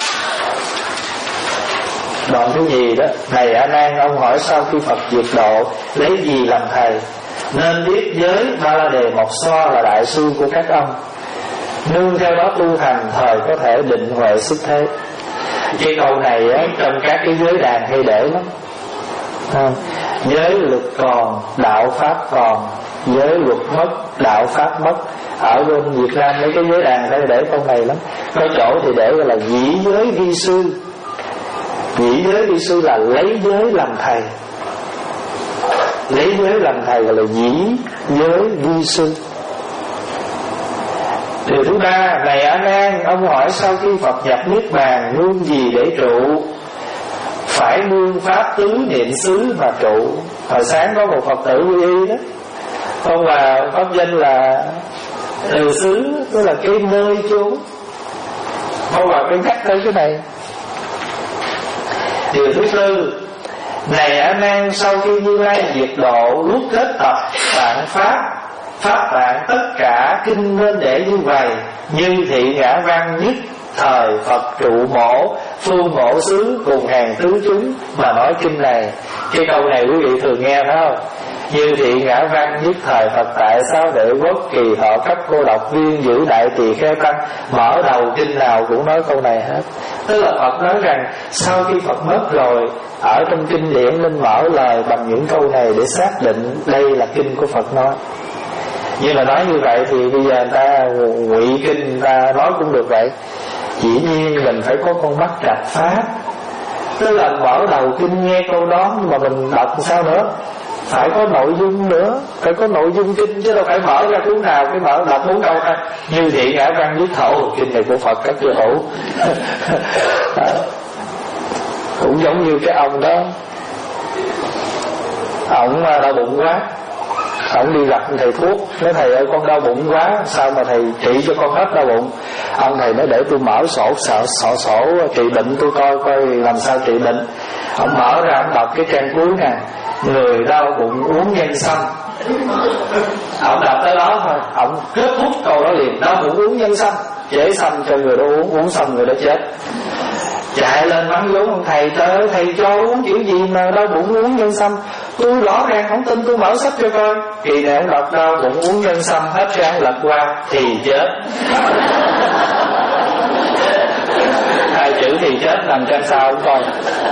Đoạn thứ nhì đó, này A Nan, ông hỏi sau khi Phật diệt độ lấy gì làm thầy? Nên biết giới Ba La Đề Mộc So là đại sư của các ông, nương theo đó tu hành thời có thể định huệ xuất thế. Cái câu này á, trong các cái giới đàn hay để lắm. À, giới luật còn, đạo pháp còn, giới luật mất, đạo pháp mất. Ở bên Việt Nam mấy cái giới đàn phải để câu này lắm. Có chỗ thì để là dĩ giới vi sư. Dĩ giới vi sư là lấy giới làm thầy. Lấy giới làm thầy gọi là dĩ giới vi sư. Điều thứ ba, này A Nan, ông hỏi sau khi Phật nhập niết bàn nương gì để trụ? Phải nương pháp tứ niệm xứ mà trụ. Hồi sáng có một Phật tử quy y đó, ông là pháp danh là từ xứ, tức là cái nơi chốn. Không là cái nhắc tới cái này. Điều thứ tư, này A Nan, sau khi Như Lai diệt độ, lúc kết tập tạng pháp pháp tạng tất cả kinh nên để như vậy, như thị ngã văn nhất thời Phật trụ mổ phương mổ xứ cùng hàng tứ chúng mà nói kinh này. Cái câu này quý vị thường nghe phải không? Như thị ngã văn nhất thời Phật tại sao để quốc kỳ thọ cấp cô độc viên giữ đại tỳ kheo tăng. Mở đầu kinh nào cũng nói câu này hết. Tức là Phật nói rằng sau khi Phật mất rồi, ở trong kinh điển nên mở lời bằng những câu này để xác định đây là kinh của Phật nói. Nhưng mà nói như vậy thì bây giờ người ta ngụy kinh, người ta nói cũng được vậy. Dĩ nhiên mình phải có con mắt trạch pháp. Tức là mở đầu kinh nghe câu đó, nhưng mà mình đọc sao nữa, phải có nội dung nữa, phải có nội dung kinh, chứ đâu phải mở ra cuốn nào cái mở đọc bốn câu thôi. Như Thiện Ngã Văn Viết Thổ, kinh này của Phật các chưa hữu. Cũng giống như cái ông đó, ổng đau bụng quá, ổng đi gặp thầy thuốc, nói thầy ơi con đau bụng quá, sao mà thầy trị cho con hết đau bụng. Ông thầy nói để tôi mở sổ sổ sổ, sổ trị bệnh tôi coi coi làm sao trị bệnh. Ông mở ra ông đọc cái trang cuối nè, người đau bụng uống nhân sâm. Ông đọc tới đó thôi, ông kết thúc câu đó liền, đau bụng uống nhân sâm, chế sâm cho người đó uống, uống xong người đó chết. Chạy lên mắng vốn ông thầy, trời ơi thầy cho uống kiểu gì mà đau bụng uống nhân sâm, tôi rõ ràng không tin, tôi mở sách cho coi. Kỳ này ông đọc đau bụng uống nhân sâm, hết trang lật qua thì chết. Hai chữ thì chết nằm trên sau ông coi.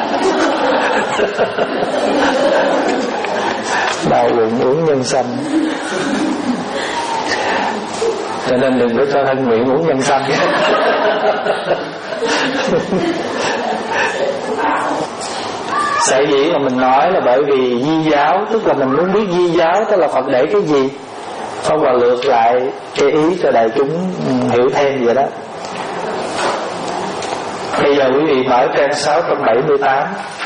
Đau bụng uống nhân sâm, cho nên đừng có cho thân nguyện uống nhân sâm. Sở dĩ mà mình nói là bởi vì di giáo, tức là mình muốn biết di giáo tức là Phật để cái gì, không và lược lại cái ý cho đại chúng hiểu thêm vậy đó. Bây giờ quý vị mở trang sáu trăm bảy mươi tám,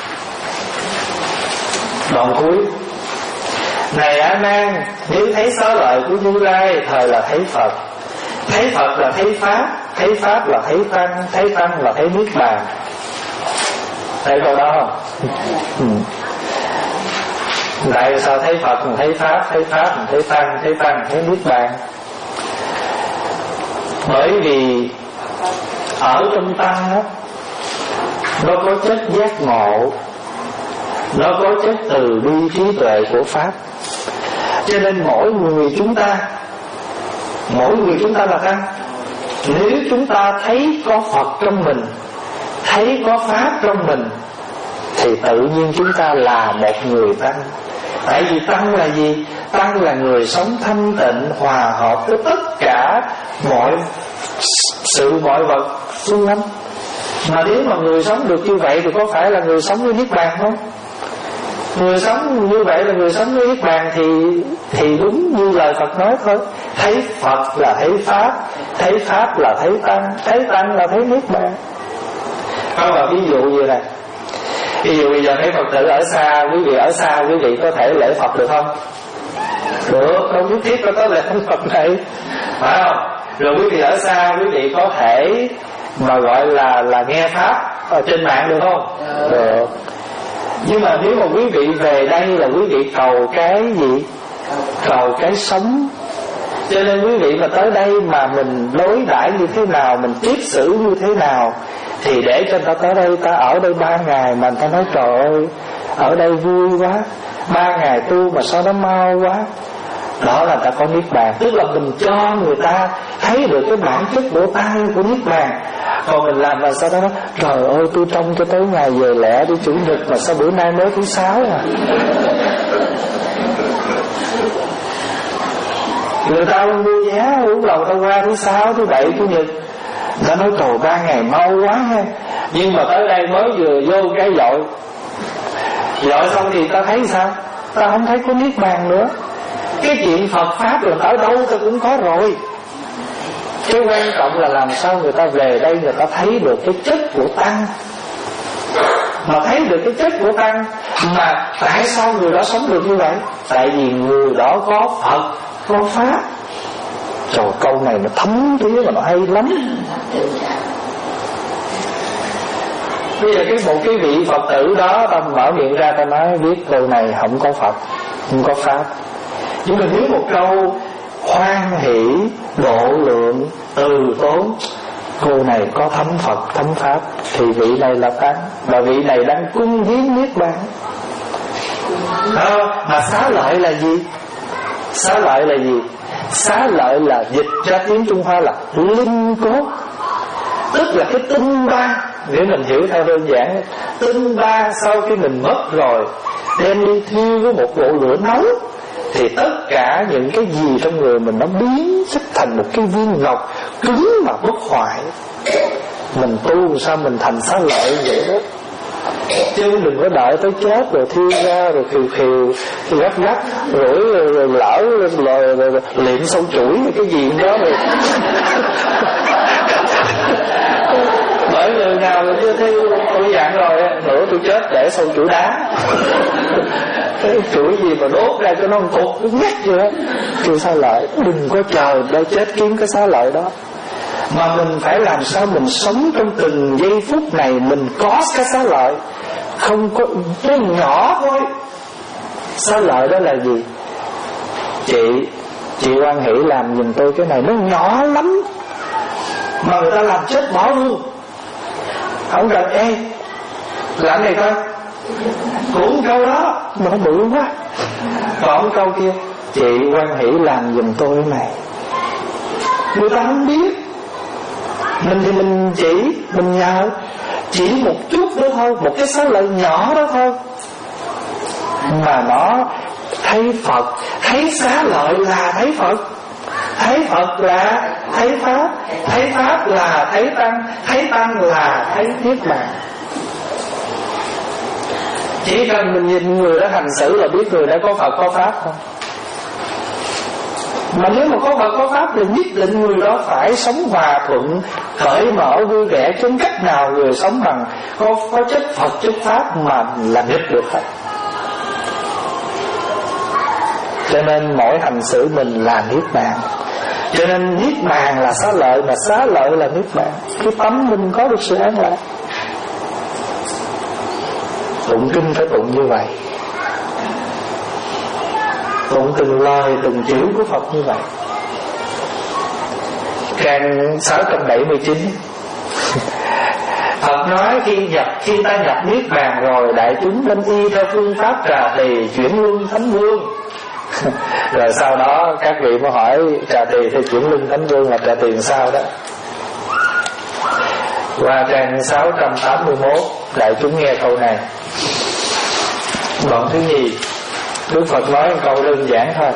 đoạn cuối. Này A Nan, nếu thấy sáu lợi của Như Lai, thời là thấy Phật. Thấy Phật là thấy Pháp, thấy Pháp là thấy Tăng, thấy Tăng là thấy Niết Bàn. Thấy câu đó không? Ừ. Tại sao thấy Phật mình thấy Pháp, thấy Pháp mình thấy Tăng, thấy Tăng thấy Niết Bàn? Bởi vì ở trong Tăng đó, nó có chất giác ngộ, nó có chất từ bi trí tuệ của Pháp. Cho nên mỗi người chúng ta, mỗi người chúng ta là Tăng. Nếu chúng ta thấy có Phật trong mình, thấy có Pháp trong mình, thì tự nhiên chúng ta là một người Tăng. Tại vì Tăng là gì? Tăng là người sống thanh tịnh, hòa hợp với tất cả mọi sự mọi vật xung quanh. Mà nếu mà người sống được như vậy thì có phải là người sống với Niết Bàn không? Người sống như vậy là người sống với Niết Bàn thì thì đúng như lời Phật nói thôi. Thấy Phật là thấy Pháp, thấy Pháp là thấy Tăng, thấy Tăng là thấy Niết Bàn. Không là ví dụ như này. Ví dụ bây giờ mấy Phật tử ở xa, quý vị ở xa quý vị có thể lễ Phật được không? Được, không nhất thiết có tới lễ Phật này, phải không? Rồi quý vị ở xa quý vị có thể mà gọi là là nghe Pháp ở trên mạng được không? Được. Nhưng mà nếu mà quý vị về đây là quý vị cầu cái gì? Cầu cái sống. Cho nên quý vị mà tới đây mà mình đối đãi như thế nào, mình tiếp xử như thế nào, thì để cho người ta tới đây, ta ở đây ba ngày mà người ta nói trời ơi ở đây vui quá, ba ngày tu mà sao nó mau quá. Đó là ta có Niết Bàn. Tức là mình cho người ta thấy được cái bản chất của Tăng, của Niết Bàn. Còn mình làm là sao đó nói trời ơi tôi trông cho tới ngày về lẽ đi Chủ nhật mà sao bữa nay mới thứ sáu à. Người ta mua giá uống lầu ta qua thứ sáu, thứ bảy, chủ nhật, ta nói trời ba ngày mau quá ha. Nhưng mà tới đây mới vừa vô cái dội dội xong thì ta thấy sao? Ta không thấy có Niết Bàn nữa. Cái chuyện Phật Pháp rồi ở đâu ta cũng có rồi. Cái quan trọng là làm sao người ta về đây người ta thấy được cái chất của Tăng. Mà thấy được cái chất của Tăng. Mà tại sao người đó sống được như vậy? Tại vì người đó có Phật, có Pháp. Trời, câu này nó thấm thía mà nó hay lắm. Bây giờ cái một cái vị Phật tử đó ta mở miệng ra ta nói biết câu này không có Phật, không có Pháp. Nhưng mà nếu một câu hoan hỷ, độ lượng, từ tốn, cô này có thấm Phật, thấm Pháp, thì vị này là Tăng. Và vị này đang cung hiến Niết Bàn. À, mà xá lợi là gì? Xá lợi là gì? Xá lợi là dịch ra tiếng Trung Hoa là linh cốt. Tức là cái tinh ba. Nếu mình hiểu theo đơn giản, tinh ba sau khi mình mất rồi đem đi thiêu với một bộ lửa nóng, thì tất cả những cái gì trong người mình nó biến chất thành một cái viên ngọc cứng mà bất hoại. Mình tu sao mình thành xá lợi vậy đó. chứ đừng có đợi tới chết rồi thiêu ra rồi khều khều gắt gắt rủi rồi, rồi lỡ rồi, rồi, rồi liệm sâu chuỗi cái gì đó rồi. Bởi người nào mà chưa thiêu tôi dặn rồi nữa tôi chết để sâu chuỗi đá. Cái chuỗi gì mà đốt ra cho nó một cục nó nhắc vậy đó. Kêu xá lợi, đừng có chờ để chết kiếm cái xá lợi đó, mà mình phải làm sao mình sống trong từng giây phút này mình có cái xá lợi. Không có, nó nhỏ thôi. Xá lợi đó là gì? Chị Chị Quan Hỷ làm giùm tôi cái này nó nhỏ lắm, mà người ta làm chết bỏ luôn. Không cần ê làm này coi, cũng câu đó mà nó bự quá. Còn câu kia, chị Quan Hỷ làm giùm tôi cái này, người ta không biết. Mình thì mình chỉ, mình nhờ, chỉ một chút đó thôi, một cái xá lợi nhỏ đó thôi, mà nó thấy Phật, thấy xá lợi là thấy Phật, thấy Phật là thấy Pháp, thấy Pháp là thấy Tăng, thấy Tăng là thấy Niết Bàn. Chỉ cần mình nhìn người đó hành xử là biết người đó có Phật có Pháp không. Mà nếu mà có Phật có Pháp thì nhất định người đó phải sống hòa thuận, cởi mở, vui vẻ, chứ không cách nào người sống bằng có, có chất Phật chất Pháp mà làm nghịch được hết. Cho nên mỗi hành xử mình là Niết Bàn. Cho nên Niết Bàn là xá lợi, mà xá lợi là Niết Bàn. Cái tấm mình có được sự an lạc. Tụng kinh phải tụng như vậy, tụng từng lời từng chữ của Phật như vậy. Trang sáu trăm bảy mươi chín Phật nói khi nhập khi ta nhập Niết Bàn rồi, đại chúng nên y theo phương pháp Trà Tỳ chuyển luân thánh vương. Rồi sau đó các vị mới hỏi Trà Tỳ thì chuyển luân thánh vương là Trà Tỳ làm sao đó. Qua trang sáu trăm tám mươi mốt, đại chúng nghe câu này. Đoạn thứ nhì, Đức Phật nói một câu đơn giản thôi.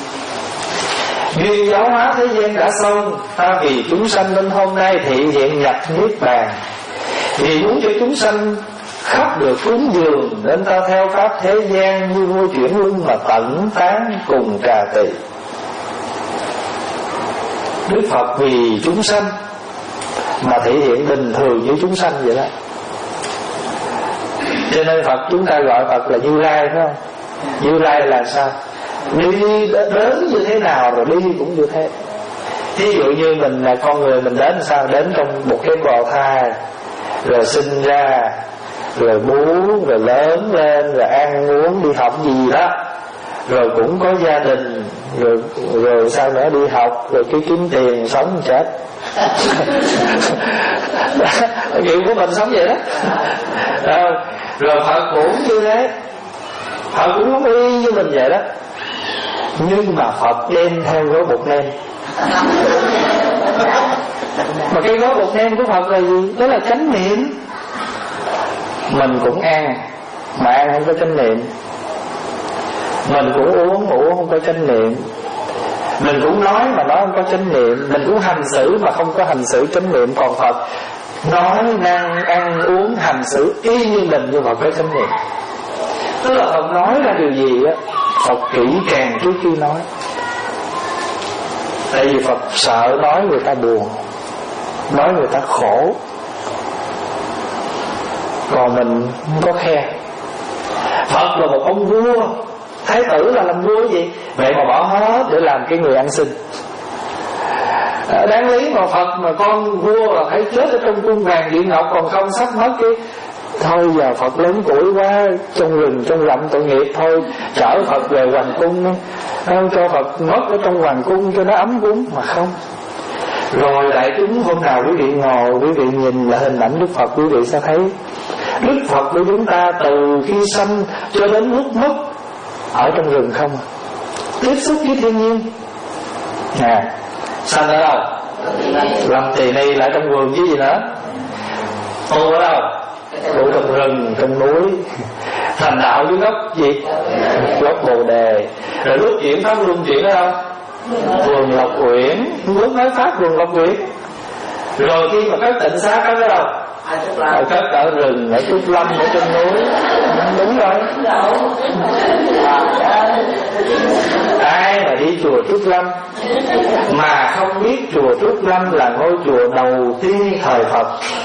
Duyên giáo hóa thế gian đã xong, ta vì chúng sanh nên hôm nay thị hiện nhập Niết Bàn. Vì muốn cho chúng sanh khắp được cúng dường, nên ta theo pháp thế gian như vua chuyển luân mà tận tán cùng Trà Tỳ. Đức Phật vì chúng sanh mà thể hiện bình thường như chúng sanh vậy đó. Cho nên Phật chúng ta gọi Phật là Như Lai, phải không? Như Lai là sao? Đi đến như thế nào rồi đi cũng như thế. Ví dụ như mình là con người, mình đến sao? Đến trong một cái bào thai, rồi sinh ra, rồi bú, rồi lớn lên, rồi ăn uống, đi học gì đó, rồi cũng có gia đình, rồi rồi sao nữa, đi học, rồi cái kiếm tiền sống chết. Kiểu của mình sống vậy đó. À, rồi Phật cũng như thế, Phật cũng giống y như mình vậy đó. Nhưng mà Phật đem theo gói bột nêm. Mà cái gói bột nêm của Phật là gì? Đó là chánh niệm. Mình cũng ăn, mà ăn không có chánh niệm. Mình cũng uống, mà uống không có chánh niệm. Mình cũng nói mà nói không có chánh niệm. Mình cũng hành xử mà không có hành xử chánh niệm. Còn Phật nói năng ăn uống hành xử y như mình, nhưng mà có chánh niệm. Tức là Phật nói ra điều gì á, Phật kỹ càng trước khi nói. Tại vì Phật sợ nói người ta buồn, nói người ta khổ. Còn mình không có khe. Phật là một ông vua, thái tử là làm vua gì, vậy mà bỏ hết để làm cái người ăn xin. À, đáng lý mà Phật mà con vua là phải chết ở trong cung vàng điện ngọc, còn không sắp mất cái. Thôi giờ Phật lớn tuổi quá, trong rừng trong rậm tội nghiệp, thôi chở Phật về hoàng cung, không cho Phật mất ở trong hoàng cung cho nó ấm cúng. Mà không. Rồi đại chúng hôm nào quý vị ngồi, quý vị nhìn lại hình ảnh Đức Phật, quý vị sẽ thấy Đức Phật của chúng ta từ khi sanh cho đến lúc mất ở trong rừng không, tiếp xúc với thiên nhiên. Nè, sanh ở đâu? Làm tỳ ni lại trong vườn chứ gì nữa. Tu ở đâu? Tu trong rừng, trong núi. Thành đạo với gốc gì? Gốc Bồ Đề. Rồi lúc chuyển pháp luân chuyển ở đâu? Vườn Lộc Uyển. Lúc nói pháp vườn Lộc Uyển. Rồi khi mà các tịnh xá các ở đâu? ở cất ở rừng, ở Trúc Lâm, ở trên núi. Đúng rồi. Ai mà đi chùa Trúc Lâm mà không biết chùa Trúc Lâm là ngôi chùa đầu tiên thời Phật.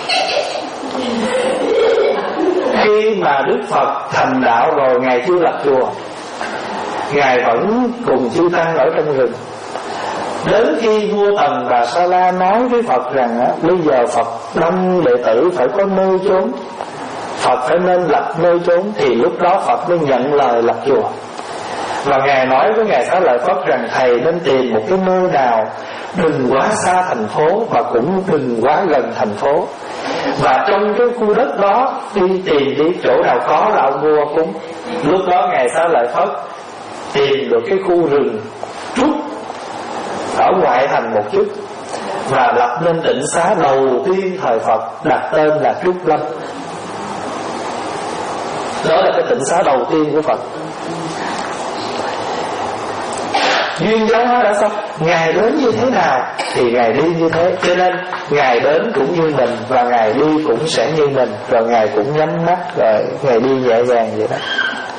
Khi mà Đức Phật thành đạo rồi, Ngài chưa lập chùa, Ngài vẫn cùng chư tăng ở trong rừng. Đến khi vua Tần Bà Sa La nói với Phật rằng á, bây giờ Phật đông đệ tử phải có nơi trốn, Phật phải nên lập nơi trốn, thì lúc đó Phật mới nhận lời lập chùa. Và Ngài nói với Ngài Xá Lợi Phất rằng thầy nên tìm một cái nơi nào đừng quá xa thành phố và cũng đừng quá gần thành phố. Và trong cái khu đất đó đi tìm đi, chỗ nào có là ông vua cúng. Lúc đó Ngài Xá Lợi Phất tìm được cái khu rừng trúc ở ngoại thành một chút, và lập nên tịnh xá đầu tiên thời Phật, đặt tên là Trúc Lâm. Đó là cái tịnh xá đầu tiên của Phật. Duyên dáng nó đã xong. Ngài đến như thế nào thì Ngài đi như thế. Cho nên Ngài đến cũng như mình, và Ngài đi cũng sẽ như mình. Rồi Ngài cũng nhắm mắt, rồi Ngài đi nhẹ nhàng vậy đó.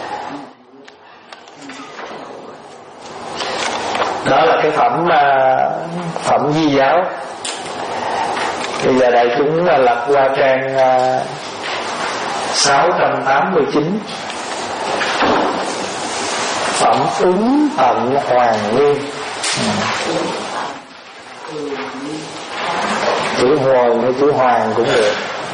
Đó là cái phẩm uh, phẩm Di Giáo. Bây giờ đại chúng uh, lật qua trang uh, sáu trăm tám mươi chín, phẩm ứng tận hoàn nguyên. Chữ hoàn hay chữ hoàng cũng được.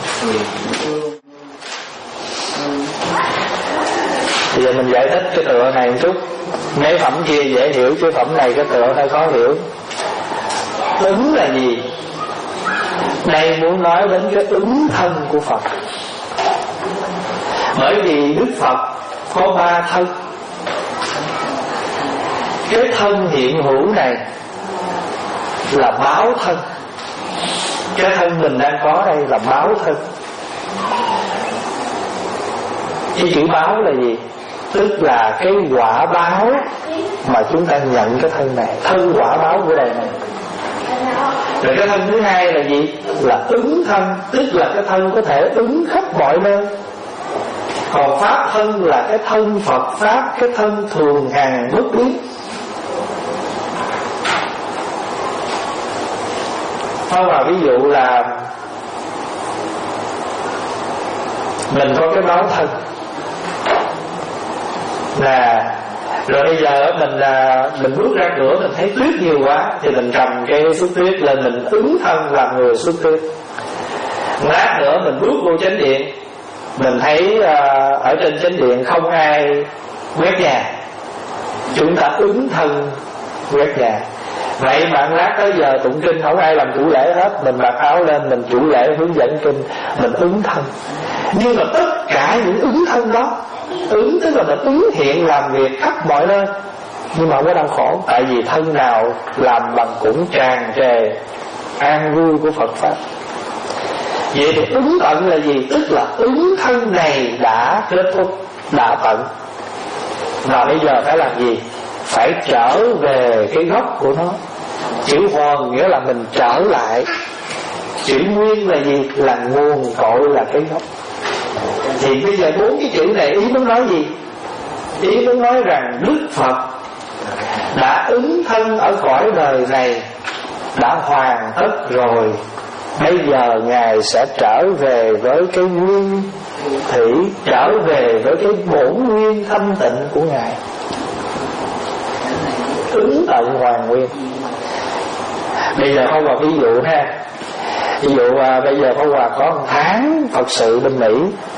Bây giờ mình giải thích cái tựa này một chút. Mấy phẩm kia dễ hiểu, chứ phẩm này cái tựa hơi khó hiểu. Ứng là gì? Đây muốn nói đến cái ứng thân của Phật. Bởi vì Đức Phật có ba thân. Cái thân hiện hữu này là báo thân. Cái thân mình đang có đây là báo thân. Cái chữ báo là gì? Tức là cái quả báo mà chúng ta nhận cái thân này, thân quả báo của đời này. Rồi cái thân thứ hai là gì? Là ứng thân, tức là cái thân có thể ứng khắp mọi nơi. Còn pháp thân là cái thân Phật Pháp, cái thân thường hằng bất biến. Thôi mà ví dụ là mình có cái báo thân là, rồi bây giờ mình là mình bước ra cửa mình thấy tuyết nhiều quá thì mình cầm cái xúc tuyết lên, mình ứng thân làm người xúc tuyết. Lát nữa mình bước vô chánh điện, mình thấy uh, ở trên chánh điện không ai quét nhà, chúng ta ứng thân quét nhà. Vậy mà lát tới giờ tụng kinh không ai làm chủ lễ hết, mình mặc áo lên mình chủ lễ hướng dẫn kinh, mình ứng thân. Nhưng mà tất cả những ứng thân đó, ứng tức là mình ứng hiện làm việc khắp mọi nơi, nhưng mà không có đau khổ. Tại vì thân nào làm bằng cũng tràn trề an vui của Phật Pháp. Vậy thì ứng tận là gì? Tức là ứng thân này đã kết thúc, đã tận. Và bây giờ phải làm gì? Phải trở về cái gốc của nó. Chữ hoàn nghĩa là mình trở lại. Chữ nguyên là gì? Là nguồn cội, là cái gốc. Thì bây giờ bốn cái chữ này ý muốn nói gì? Ý muốn nói rằng Đức Phật đã ứng thân ở cõi đời này, đã hoàn tất rồi. Bây giờ Ngài sẽ trở về với cái nguyên thủy, trở về với cái bổn nguyên thanh tịnh của Ngài. Ứng tận hoàn nguyên. Bây giờ không vào ví dụ ha. Ví dụ à, bây giờ Pháp Hòa có một tháng Phật sự bên Mỹ,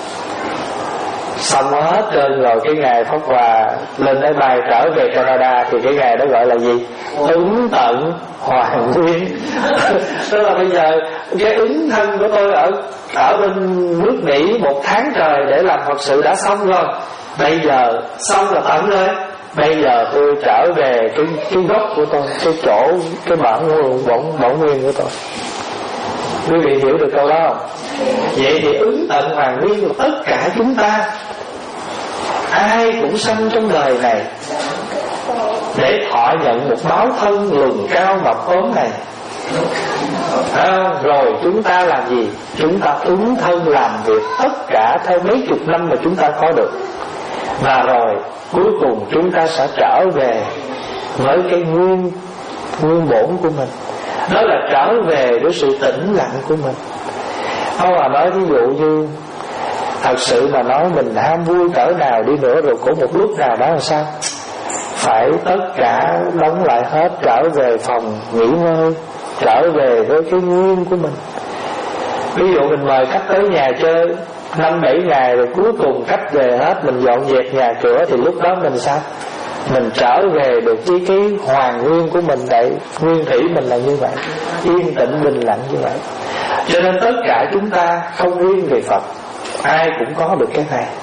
xong hết trơn rồi, cái ngày Pháp Hòa lên máy bay trở về Canada thì cái ngày đó gọi là gì? Ứng tận hoàn nguyên. Tức là bây giờ cái ứng thân của tôi ở ở bên nước Mỹ một tháng trời để làm Phật sự đã xong rồi. Bây giờ xong là tận rồi. Bây giờ tôi trở về cái cái gốc của tôi, cái chỗ, cái bản nguyên, bổn bổn nguyên của tôi. Quý vị hiểu được câu đó không? Vậy thì ứng tận hoàn nguyên của tất cả chúng ta, ai cũng sanh trong đời này để thọ nhận một báo thân lùn cao mập ốm này. à, rồi chúng ta làm gì? Chúng ta ứng thân làm việc tất cả theo mấy chục năm mà chúng ta có được. Và rồi cuối cùng chúng ta sẽ trở về với cái nguyên nguyên bổn của mình. Đó là trở về với sự tĩnh lặng của mình. Không là nói ví dụ như thật sự mà nói mình ham vui cỡ nào đi nữa, rồi của một lúc nào đó là sao? Phải tất cả đóng lại hết, trở về phòng nghỉ ngơi, trở về với cái nguyên của mình. Ví dụ mình mời khách tới nhà chơi năm bảy ngày, rồi cuối cùng khách về hết, mình dọn dẹp nhà cửa, thì lúc đó mình sao? Mình trở về được với cái hoàn nguyên của mình. Đấy, nguyên thủy mình là như vậy, yên tĩnh bình lặng như vậy. Cho nên tất cả chúng ta không riêng về Phật, ai cũng có được cái này.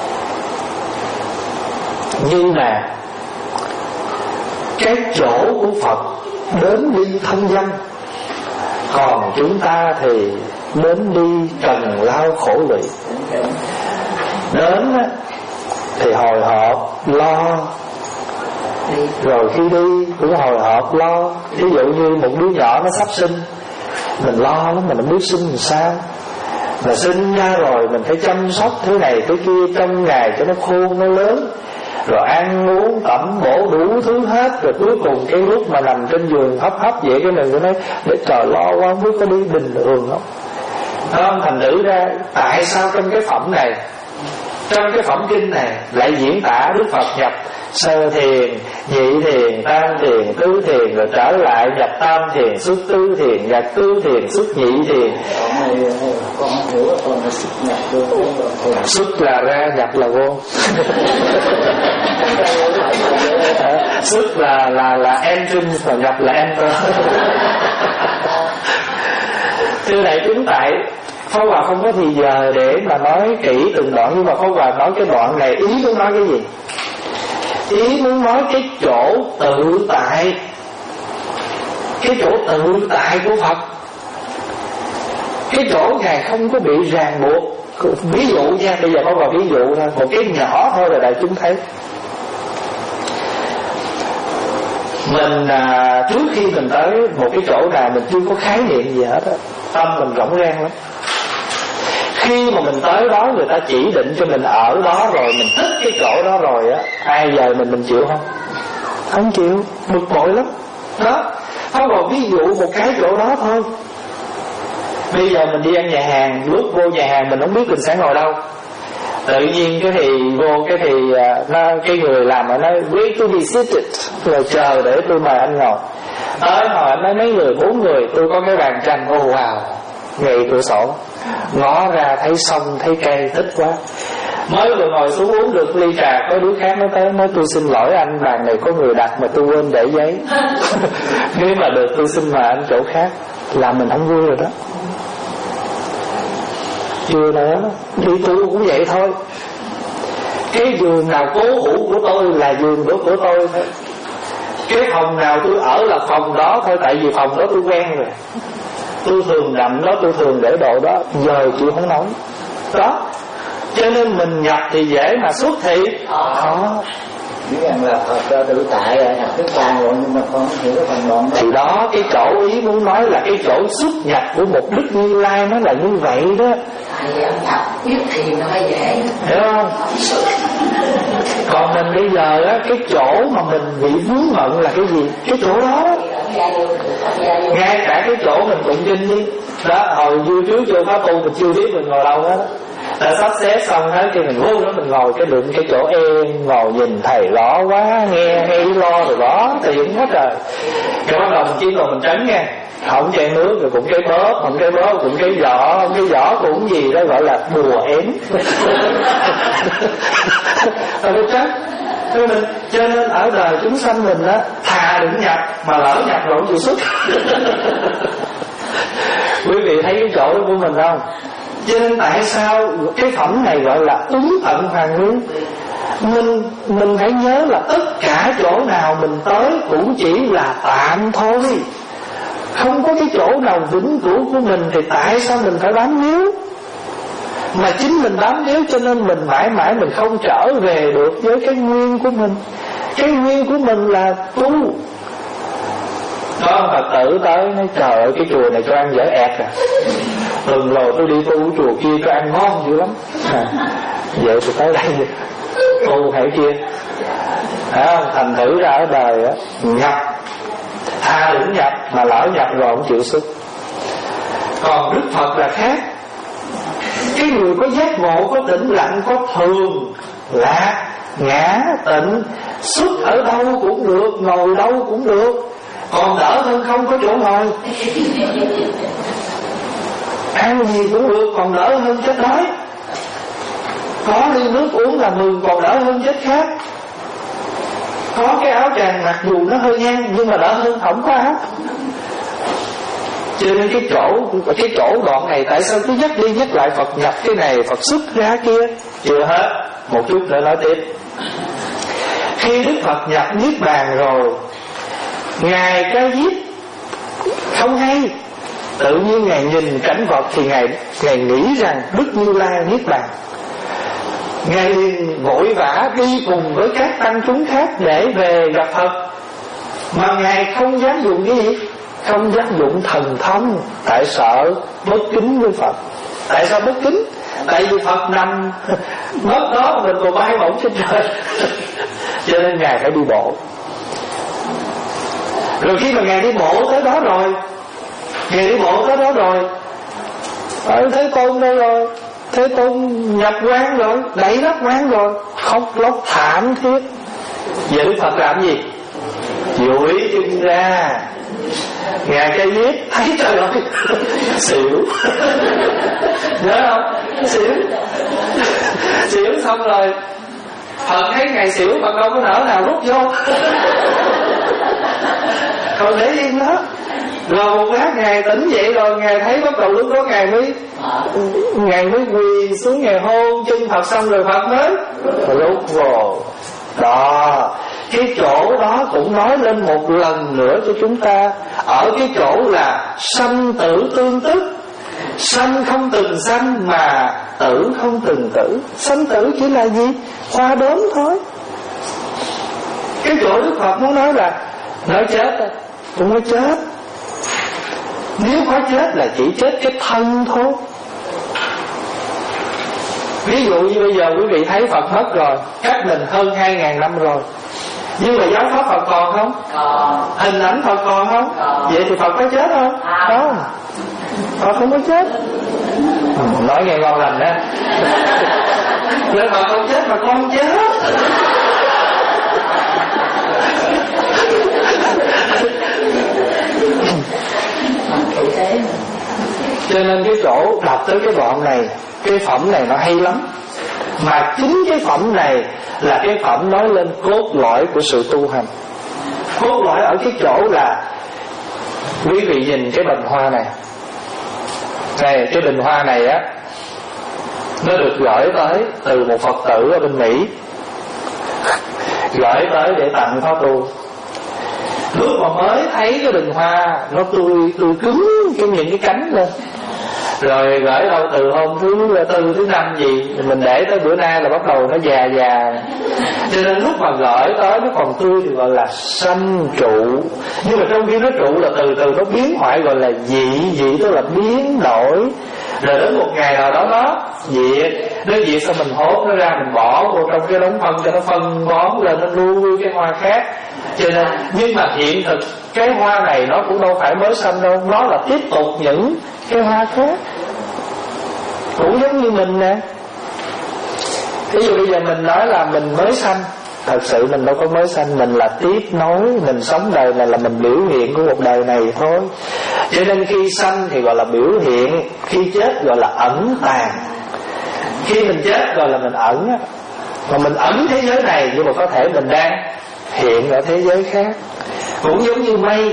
Nhưng mà cái chỗ của Phật đến đi thông dong, còn chúng ta thì đến đi cần lao khổ lụy. Đến thì hồi hộp lo, rồi khi đi cũng hồi hộp lo. Ví dụ như một đứa nhỏ nó sắp sinh, mình lo lắm, mình không biết sinh làm sao. Mà sinh ra rồi mình phải chăm sóc thế này thế kia trong ngày cho nó khôn nó lớn, rồi ăn uống tẩm bổ đủ thứ hết. Rồi cuối cùng cái lúc mà nằm trên giường hấp hấp vậy, cái mình cứ nói để trời lo quá, không biết có đi bình thường không. Không, thành thử ra tại sao trong cái phẩm này, trong cái phẩm kinh này lại diễn tả Đức Phật nhập sơ thiền, nhị thiền, tam thiền, tứ thiền, rồi trở lại nhập tam thiền, xuất tứ thiền, nhập tứ thiền, xuất nhị thiền. Con hiểu là con là xuất nhập luôn. Xuất là ra, nhập là vô. Xuất là là là entrance, và nhập là enter. Thưa đại chúng, tại Pháp Hòa không có thì giờ để mà nói kỹ từng đoạn, nhưng mà Pháp Hòa nói cái đoạn này ý muốn nói cái gì? Ý muốn nói cái chỗ tự tại, cái chỗ tự tại của Phật, cái chỗ Ngài không có bị ràng buộc. Ví dụ nha, bây giờ Pháp Hòa ví dụ thôi, một cái nhỏ thôi là đại chúng thấy. Mình à, trước khi mình tới một cái chỗ nào mình chưa có khái niệm gì hết á, tâm mình rỗng rang lắm. Khi mà mình tới đó, người ta chỉ định cho mình ở đó rồi, mình thích cái chỗ đó rồi á, ai giờ mình mình chịu không? Không chịu, bực bội lắm. Đó, không còn ví dụ một cái chỗ đó thôi. Bây giờ mình đi ăn nhà hàng, lúc vô nhà hàng mình không biết mình sẽ ngồi đâu. Tự nhiên cái thì vô cái thì nó, cái người làm ở nó wait to be seated, rồi chờ để tôi mời anh ngồi. Tới hỏi mấy mấy người, bốn người, tôi có cái bàn tranh, oh wow, ngay cửa sổ, ngó ra thấy sông thấy cây, thích quá. Mới vừa ngồi xuống uống được ly trà, có đứa khác nó tới nói tôi xin lỗi anh, bàn này có người đặt mà tôi quên để giấy. Nếu mà được tôi xin mời anh chỗ khác, là mình không vui rồi đó. Chưa nữa, đi tu cũng vậy thôi. Cái giường nào cố hữu của tôi là giường của, của tôi thôi. Cái phòng nào tôi ở là phòng đó thôi, tại vì phòng đó tôi quen rồi. Tôi thường nằm đó, tôi thường để đồ đó, giờ chịu không nổi. Đó, cho nên mình nhập thì dễ mà xuất thì khó. Biết rằng là Phật cho tự tại là nhập cái bàn rồi, nhưng mà con không hiểu cái phần đoạn đó. Thì đó, cái chỗ ý muốn nói là cái chỗ xuất nhập của một Đức Như Lai nó là như vậy đó. Thầy ông nhập biết thì nó phải dễ, hiểu không? Còn mình bây giờ á, cái chỗ mà mình bị vướng bận là cái gì? Cái chỗ đó. Ngay cả cái chỗ mình tụng kinh đi đó, hồi vui trước vô pháp tu mình chưa biết mình ngồi đâu hết. Đã sắp xếp xong hết, khi mình vô đó mình ngồi cái đựng cái chỗ em, ngồi nhìn thầy rõ quá, nghe nghe lo rồi đó, thì cũng hết rồi. Rồi bắt đầu mình chỉ còn mình tránh nha, không chai nước, rồi cũng cái bóp, không cái bóp, cũng cái vỏ, không cái vỏ cũng gì đó gọi là bùa ém. Rồi tôi tránh. Cho nên ở đời chúng sanh mình á, thà đừng nhập, mà lỡ nhập rồi chịu xuất. Quý vị thấy cái chỗ của mình không? Cho nên tại sao cái phẩm này gọi là ứng tận hoàn nguyên? Mình mình hãy nhớ là tất cả chỗ nào mình tới cũng chỉ là tạm thôi, không có cái chỗ nào vĩnh cửu của mình. Thì tại sao mình phải bám víu? Mà chính mình bám víu cho nên mình mãi mãi mình không trở về được với cái nguyên của mình. Cái nguyên của mình là tu. Có ông Phật tử tới nói trời ơi cái chùa này cho ăn dở ẹt à, lần rồi tôi đi tu chùa kia cho ăn ngon dữ lắm à, vậy tôi tới đây tu hãy kia à, thành thử ra ở đời á, nhập tha đừng nhập, mà lỡ nhập rồi không chịu sức. Còn Đức Phật là khác. Cái người có giác ngộ, có tĩnh lặng, có thường lạc ngã tịnh, xuất ở đâu cũng được, ngồi đâu cũng được, còn đỡ hơn không có chỗ ngồi. Ăn gì cũng được, còn đỡ hơn chết đói. Có ly nước uống là mừng, còn đỡ hơn chết khát. Có cái áo tràng mặc dù nó hơi ngang, nhưng mà đỡ hơn không có áo. Cho nên cái chỗ cái chỗ đoạn này tại sao cứ nhắc đi nhắc lại Phật nhập cái này, Phật xuất ra kia. Chưa hết, một chút nữa nói tiếp. Khi Đức Phật nhập Niết Bàn rồi, Ngài Ca Diếp không hay, tự nhiên Ngài nhìn cảnh vật thì Ngài Ngài nghĩ rằng Đức Như Lai Niết Bàn. Ngài liền vội vã đi cùng với các tăng chúng khác để về gặp Phật. Mà Ngài không dám dùng cái gì? Không dám dụng thần thông, tại sợ bất kính với Phật. Tại sao bất kính? Tại vì Phật nằm mất đó, mình còn bay bổng trên trời. Cho nên Ngài phải đi bộ. Rồi khi mà Ngài đi bộ tới đó rồi, Ngài đi bộ tới đó rồi, ở Thế Tôn đây rồi, Thế Tôn nhập quán rồi, đẩy đất quán rồi, khóc lóc thảm thiết. Giờ Đức Phật làm gì? Duỗi chân ra. Ngài Ca Diếp thấy trời ơi xỉu. Nhớ không? Xỉu. Xỉu xong rồi Phật thấy Ngài xỉu, Phật đâu có nỡ nào rút vô. Còn để yên đó. Rồi một lát Ngài tỉnh dậy rồi, Ngài thấy bắt đầu lúc đó Ngài mới Ngài mới quỳ xuống, Ngài hôn chân Phật xong rồi Phật mới rút vô. Đó, cái chỗ đó cũng nói lên một lần nữa cho chúng ta. Ở cái chỗ là sanh tử tương tức. Sanh không từng sanh mà tử không từng tử. Sanh tử chỉ là gì? Qua đốm thôi. Cái chỗ Đức Phật muốn nói là nói chết cũng nói chết. Nếu có chết là chỉ chết cái thân thôi. Ví dụ như bây giờ quý vị thấy Phật mất rồi, cách mình hơn hai ngàn năm rồi, nhưng mà giáo pháp Phật còn không? Còn. Hình ảnh Phật còn không? Còn. Vậy thì Phật có chết không? À. Không. Phật không có chết. Nói nghe ngon lành đó. Nên Phật không chết mà con chết. Cho nên cái chỗ đọc tới cái đoạn này, cái phẩm này nó hay lắm. Mà chính cái phẩm này là cái phẩm nói lên cốt lõi của sự tu hành. Cốt lõi ở cái chỗ là quý vị nhìn cái bình hoa này. Này, cái bình hoa này á, nó được gửi tới từ một Phật tử ở bên Mỹ, gửi tới để tặng Pháp tu. Lúc mà mới thấy cái bình hoa nó tươi tươi cứng cái những cái cánh lên, rồi gửi đâu từ hôm thứ tư thứ năm gì, mình để tới bữa nay là bắt đầu nó già già. Cho nên lúc mà gửi tới nó còn tươi thì gọi là sanh trụ. Nhưng mà trong khi nó trụ là từ từ nó biến hoại, gọi là dị. Dị tức là biến đổi. Rồi đến một ngày nào đó nó diệt. Nó diệt xong mình hốt nó ra, mình bỏ vô trong cái đống phân cho nó phân bón lên, nó nuôi cái hoa khác. Cho nên, nhưng mà hiện thực cái hoa này nó cũng đâu phải mới sanh đâu, nó là tiếp tục những cái hoa khác. Cũng giống như mình nè. Ví dụ bây giờ mình nói là mình mới sanh, thật sự mình đâu có mới sanh, mình là tiếp nối. Mình sống đời này là mình biểu hiện của một đời này thôi. Cho nên khi sanh thì gọi là biểu hiện, khi chết gọi là ẩn tàng. Khi mình chết gọi là mình ẩn. Mà mình ẩn thế giới này, nhưng mà có thể mình đang hiện ở thế giới khác. Cũng giống như mây.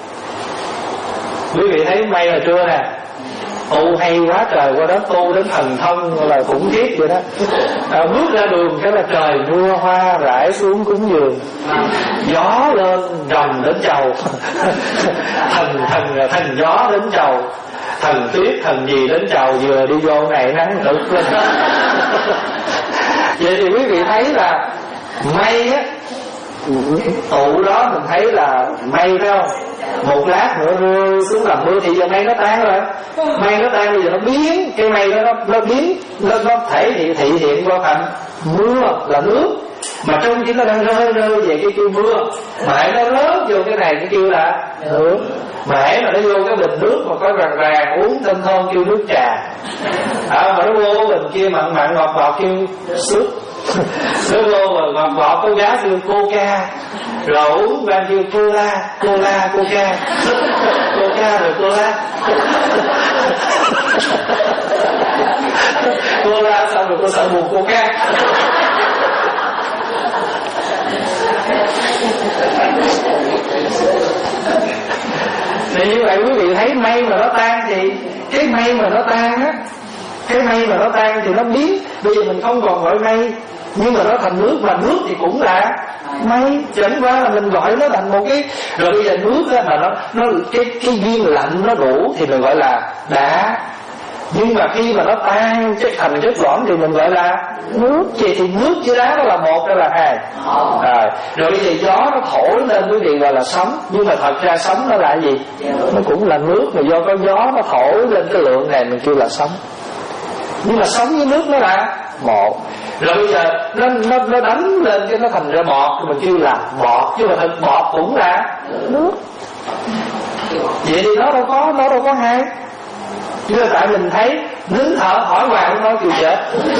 Quý vị thấy mây là chưa nè, tu hay quá trời, qua đó tu đến thần thông là khủng khiếp vậy đó. À, bước ra đường cái là trời mưa hoa rải xuống cúng dường, gió lên rầm đến chầu. thần thần thần gió đến chầu, thần tuyết thần gì đến chầu, vừa đi vô này nắng rực lên. Vậy thì quý vị thấy là mây á, tụ đó mình thấy là mây phải không, một lát nữa mưa xuống làm mưa thì giờ mây nó tan rồi, mây nó tan bây giờ nó biến cái mây đó nó, nó biến nó, nó thể hiện thị hiện qua thành mưa là nước, mà trong khi nó đang rơi rơi về cái kêu mưa, mà hãy nó rớt vô cái này cái kêu là nước, mà hãy mà nó vô cái bình nước mà có vàng vàng uống thơm thơm kêu nước trà, à, mà nó vô bình kia mặn mặn ngọt ngọt kêu súp, nó vô mà ngọt ngọt có giá kêu coca, rồi uống vang kêu cola cola coca coca rồi cola cola xong rồi cô sợ buồn coca. Thì như vậy quý vị thấy mây mà nó tan thì cái mây mà nó tan á, cái mây mà nó tan thì nó biến, bây giờ mình không còn gọi mây nhưng mà nó thành nước, mà nước thì cũng là mây, chẳng qua là mình gọi nó thành một cái, rồi bây giờ nước á mà nó nó cái cái viên lạnh nó đủ thì mình gọi là đá, nhưng mà khi mà nó tan chất thành chất lỏng thì mình gọi là nước. Vậy thì nước với đá nó là một hay là hai? À, rồi bây giờ gió nó thổi lên quý vị gọi là sóng, nhưng mà thật ra sóng nó là gì? Nó cũng là nước, mà do có gió nó thổi lên cái lượng này mình kêu là sóng, nhưng mà sóng với nước nó là một. Rồi bây giờ nó nó nó đánh lên cái nó thành ra bọt thì mình kêu là bọt, chứ mà thật bọt cũng là nước. Vậy thì nó đâu có nó đâu có hai. Chứ là tại mình thấy nín thở hỏi hoài không nói chịu chết.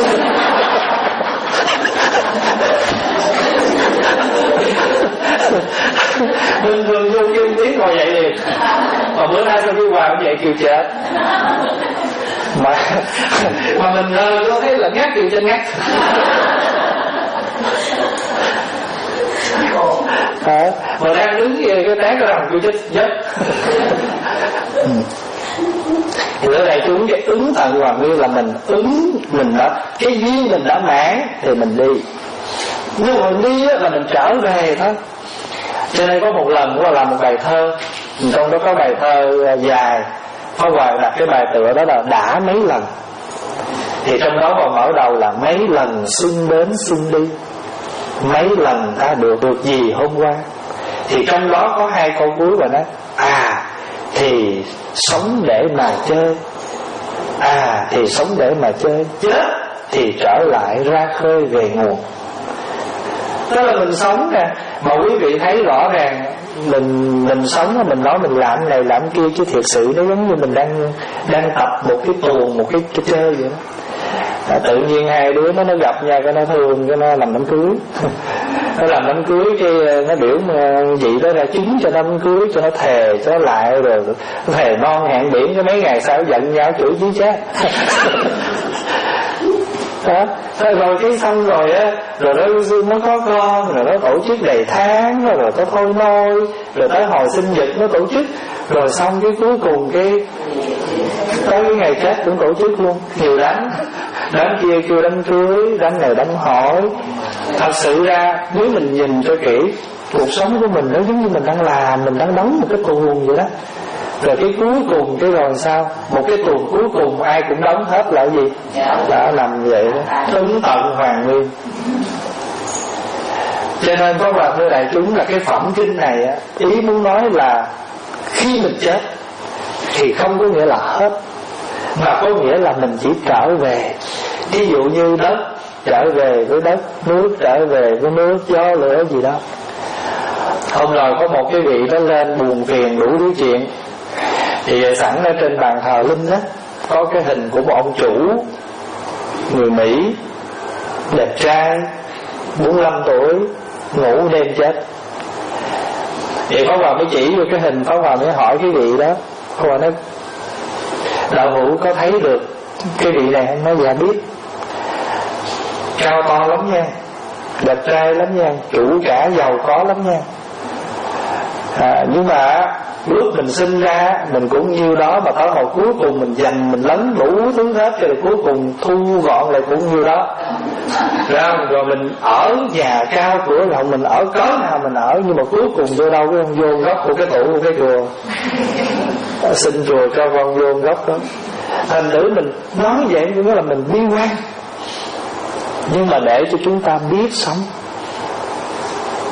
Bình thường vô kim tiếng ngồi dậy liền, mà bữa nay sao kêu hoài không dậy kêu chết. Mà mà mình có thấy là ngắt kêu trên ngắt. À, mà đang đứng cái tán cái rồng kêu chết chết. Thì ở đây chúng cái ứng tận hoàn nguyên là mình ứng, mình đã cái duyên mình đã mãn thì mình đi, nhưng mà đi á, là mình trở về thôi. Cho nên có một lần có làm một bài thơ, trong đó có bài thơ dài, Pháp Hòa đặt cái bài tựa đó là đã mấy lần. Thì trong đó còn mở đầu là mấy lần xuân đến xuân đi, mấy lần ta được được gì hôm qua. Thì trong đó có hai câu cuối và nói à thì sống để mà chơi, à thì sống để mà chơi, chết thì trở lại ra khơi về nguồn. Đó là mình sống nè, mà quý vị thấy rõ ràng mình mình sống, mình nói mình làm này làm kia, chứ thiệt sự nó giống như mình đang đang tập một cái tuồng, một cái, cái chơi vậy đó. À, tự nhiên hai đứa nó nó gặp nhau cái nó thương, cái nó làm đám cưới. Nó làm đám cưới cái nó biểu vậy đó ra chứng cho đám cưới, cho nó thề cho nó lại, rồi thề non hẹn biển, cái mấy ngày sau giận nhau chửi chí chát. Đó. Thôi rồi cái xong rồi á, rồi nó nó có con, rồi nó tổ chức đầy tháng, rồi có thôi nôi, rồi tới hồi sinh nhật nó tổ chức, rồi xong cái cuối cùng cái tới cái ngày chết cũng tổ chức luôn, nhiều đám, đám kia kêu đám cưới, đám này đám hỏi. Thật sự ra nếu mình nhìn cho kỹ, cuộc sống của mình nó giống như mình đang làm, mình đang đóng một cái tuồng vậy đó. Rồi cái cuối cùng cái rồi sao, một cái tuồng cuối cùng ai cũng đóng hết là gì, đã nằm vậy đó, ứng tận hoàn nguyên. Cho nên có bà thưa đại chúng là cái phẩm kinh này á, ý muốn nói là khi mình chết thì không có nghĩa là hết, mà có nghĩa là mình chỉ trở về. Ví dụ như đất trở về với đất, nước trở về với nước, gió lửa gì đó. Hôm rồi có một cái vị đó lên buồn phiền đủ thứ chuyện, thì sẵn ở trên bàn thờ linh đó có cái hình của một ông chủ người Mỹ đẹp trai, bốn mươi lăm tuổi, ngủ đêm chết. Thì Pháp Hòa mới chỉ vô cái hình, Pháp Hòa mới hỏi cái vị đó, Pháp Hòa nói đạo hữu có thấy được cái vị này không? Nói dạ biết, cao to lắm nha, đẹp trai lắm nha, chủ cả giàu có lắm nha. À, nhưng mà lúc mình sinh ra mình cũng như đó, mà tới hồi cuối cùng mình dành mình lấn đủ thứ hết, cho rồi cuối cùng thu gọn lại cũng như đó. Rồi, rồi mình ở nhà cao cửa rộng, mình ở cớ nào mình ở, nhưng mà cuối cùng vô đâu cái con vô góc của cái tủ của cái chùa, xin chùa cho con vô góc đó. Thành thử mình nói vậy cũng là mình bi quan, nhưng mà để cho chúng ta biết sống.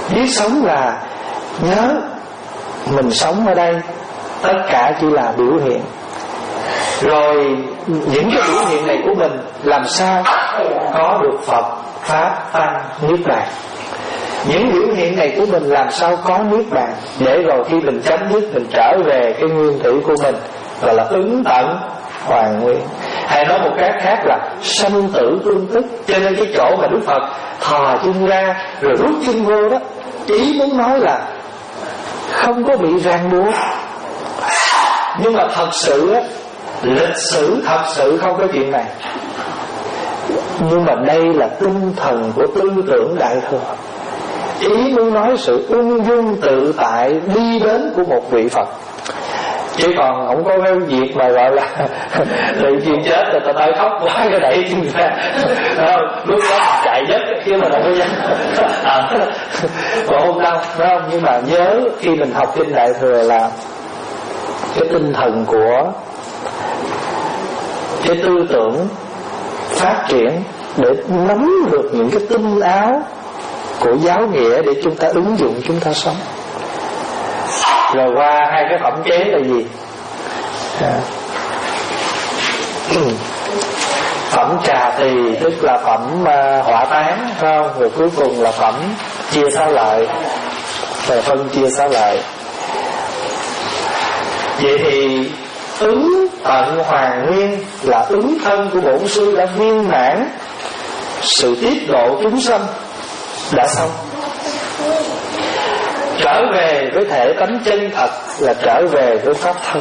Biết sống là nhớ mình sống ở đây tất cả chỉ là biểu hiện. Rồi những cái biểu hiện này của mình làm sao có được Phật Pháp Tăng Niết Bàn. Những biểu hiện này của mình làm sao có Niết Bàn, để rồi khi mình chấm dứt, mình trở về cái nguyên thủy của mình, gọi là ứng tận hoàn nguyên. Hay nói một cách khác là sanh tử tương tức. Cho nên cái chỗ mà Đức Phật thò chân ra rồi rút chân vô đó, ý muốn nói là không có bị ràng buộc. Nhưng mà thật sự á, lịch sử thật sự không có chuyện này. Nhưng mà đây là tinh thần của tư tưởng Đại Thừa. Ý muốn nói sự ung dung tự tại đi đến của một vị Phật. Chứ còn không có cái việc mà gọi là tự chuyện chết rồi ta tới khóc quá cái đẩy chân ra. Lúc đó chạy nhất chứ mà đâu có dám. Còn không đâu, phải không? Nhưng mà nhớ khi mình học kinh Đại Thừa là cái tinh thần của cái tư tưởng phát triển để nắm được những cái tinh áo của giáo nghĩa để chúng ta ứng dụng, chúng ta sống. Rồi qua hai cái phẩm chế là gì? À. Phẩm trà tỳ tức là phẩm uh, hỏa tán, phải không? Rồi cuối cùng là phẩm chia xá lợi, rồi phân chia xá lợi. Vậy thì ứng tận hoàn nguyên là ứng thân của bổn sư đã viên mãn sự tiết độ chúng sanh, đã xong. Trở về với thể tánh chân thật là trở về với pháp thân.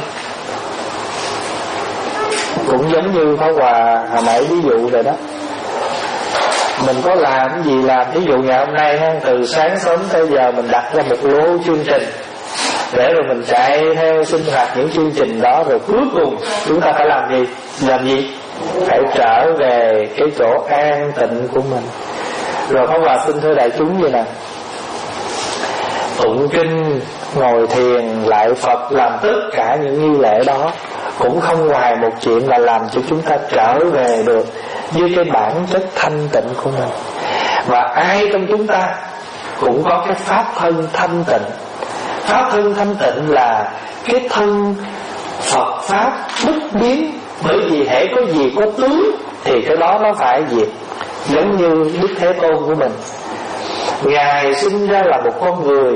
Cũng giống như Pháp Hòa hồi nãy ví dụ rồi đó. Mình có làm gì làm, ví dụ ngày hôm nay từ sáng sớm tới giờ mình đặt ra một lô chương trình, để rồi mình chạy theo sinh hoạt những chương trình đó, rồi cuối cùng chúng ta phải làm gì? Làm gì? Phải trở về cái chỗ an tịnh của mình. Rồi Pháp Hòa xin thưa đại chúng vậy nè, tụng kinh, ngồi thiền, lại Phật, làm tất cả những nghi lễ đó cũng không ngoài một chuyện là làm cho chúng ta trở về được với cái bản chất thanh tịnh của mình. Và ai trong chúng ta cũng có cái pháp thân thanh tịnh. Pháp thân thanh tịnh là cái thân Phật Pháp bất biến. Bởi vì hễ có gì có tướng thì cái đó nó phải diệt. Giống như Đức Thế Tôn của mình, Ngài sinh ra là một con người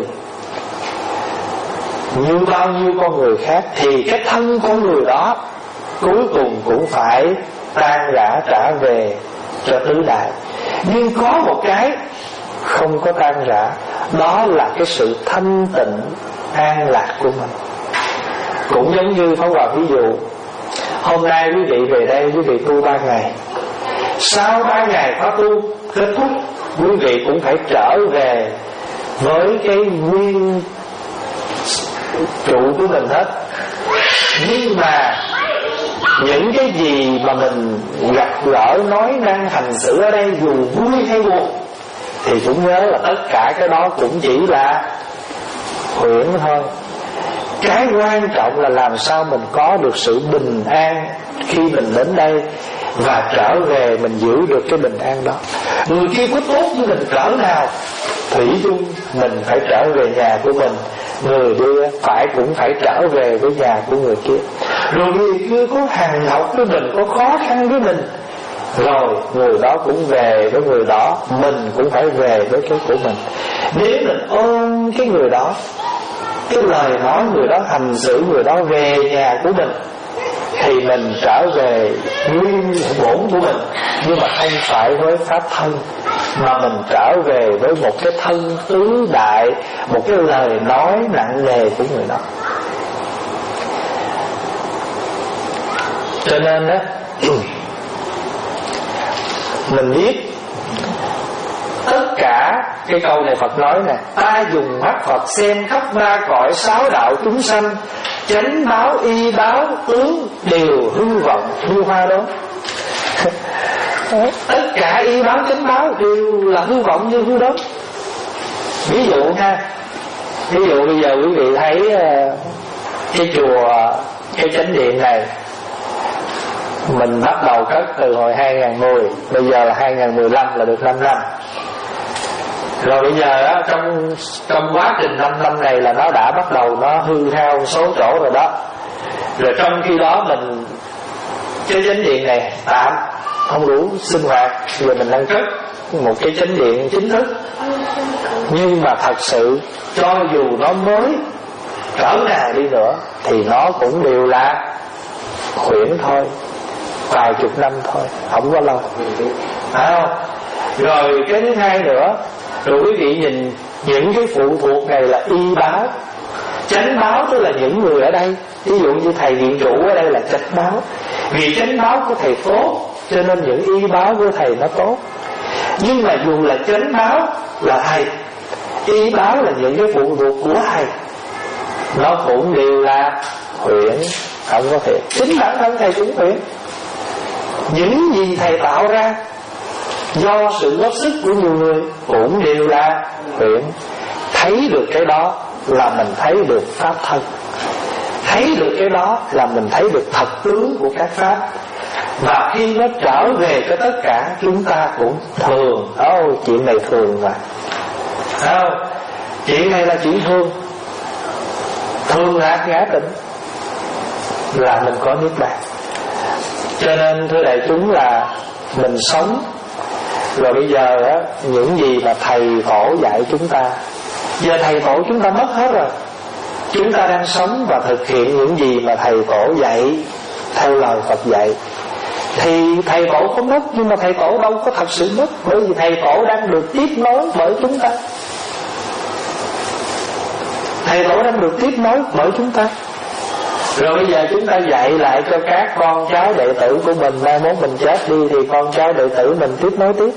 như bao nhiêu con người khác, thì cái thân con người đó cuối cùng cũng phải tan rã trả về cho tứ đại. Nhưng có một cái không có tan rã, đó là cái sự thanh tịnh an lạc của mình. Cũng giống như Pháp Hòa ví dụ, hôm nay quý vị về đây, quý vị tu ba ngày, sau ba ngày khóa tu kết thúc, quý vị cũng phải trở về với cái nguyên trụ của mình hết. Nhưng mà những cái gì mà mình gặp gỡ, nói năng, hành xử ở đây, dù vui hay buồn, thì cũng nhớ là tất cả cái đó cũng chỉ là huyễn thôi. Cái quan trọng là làm sao mình có được sự bình an khi mình đến đây, và trở về mình giữ được cái bình an đó. Người kia có tốt với mình cỡ nào, thủy chung mình phải trở về nhà của mình. Người kia phải cũng phải trở về với nhà của người kia. Rồi người kia có hàng học với mình, có khó khăn với mình, rồi người đó cũng về với người đó, mình cũng phải về với cái của mình. Nếu mình ôm cái người đó, cái lời nói người đó, hành xử người đó về nhà của mình, thì mình trở về nguyên bổn của mình, nhưng mà không phải với pháp thân, mà mình trở về với một cái thân tứ đại, một cái lời nói nặng nề của người đó. Cho nên đó, mình biết tất cả cái câu này Phật nói nè, ta dùng mắt Phật xem khắp ba cõi sáu đạo chúng sanh, chánh báo, y báo, tướng đều hư vọng như hoa đó. Tất cả y báo, chánh báo đều là hư vọng như hư đó. Ví dụ ha, ví dụ bây giờ quý vị thấy cái chùa, cái chánh điện này, mình bắt đầu cất từ hồi hai nghìn mười, bây giờ là hai nghìn mười lăm, là được năm năm. Rồi bây giờ á, trong trong quá trình năm năm này là nó đã bắt đầu nó hư hao số chỗ rồi đó. Rồi trong khi đó mình cái chánh điện này tạm không đủ sinh hoạt, giờ mình nâng cấp một cái chánh điện chính thức. Nhưng mà thật sự cho dù nó mới cỡ nào đi nữa thì nó cũng đều là khuyển thôi, vài chục năm thôi, không có lâu, phải không? Rồi cái thứ hai nữa, rồi quý vị nhìn những cái phụ thuộc này là y báo, chánh báo, tức là những người ở đây, ví dụ như thầy viện chủ ở đây là chánh báo. Vì chánh báo của thầy tốt cho nên những y báo của thầy nó tốt. Nhưng mà dù là chánh báo là thầy, y báo là những cái phụ thuộc của thầy, nó cũng đều là khuyển, không có thiệt. Chính bản thân thầy cũng khuyển. Những gì thầy tạo ra do sự góp sức của nhiều người cũng đều là khuyển. Thấy được cái đó là mình thấy được pháp thân. Thấy được cái đó là mình thấy được thật tướng của các pháp. Và khi nó trở về cho tất cả, chúng ta cũng thường. Ồ, oh, chuyện này thường mà, không? Chuyện này là chuyện thường. Thường là ngã tịnh, là mình có niết bàn. Cho nên thưa đại chúng là mình sống. Rồi bây giờ á, những gì mà thầy tổ dạy chúng ta, giờ thầy tổ chúng ta mất hết rồi. Chúng ta đang sống và thực hiện những gì mà thầy tổ dạy theo lời Phật dạy. Thì thầy tổ không mất, nhưng mà thầy tổ đâu có thật sự mất, bởi vì thầy tổ đang được tiếp nối bởi chúng ta. Thầy tổ đang được tiếp nối bởi chúng ta. Rồi bây giờ chúng ta dạy lại cho các con cháu đệ tử của mình, mai mốt mình chết đi thì con cháu đệ tử mình tiếp nối tiếp.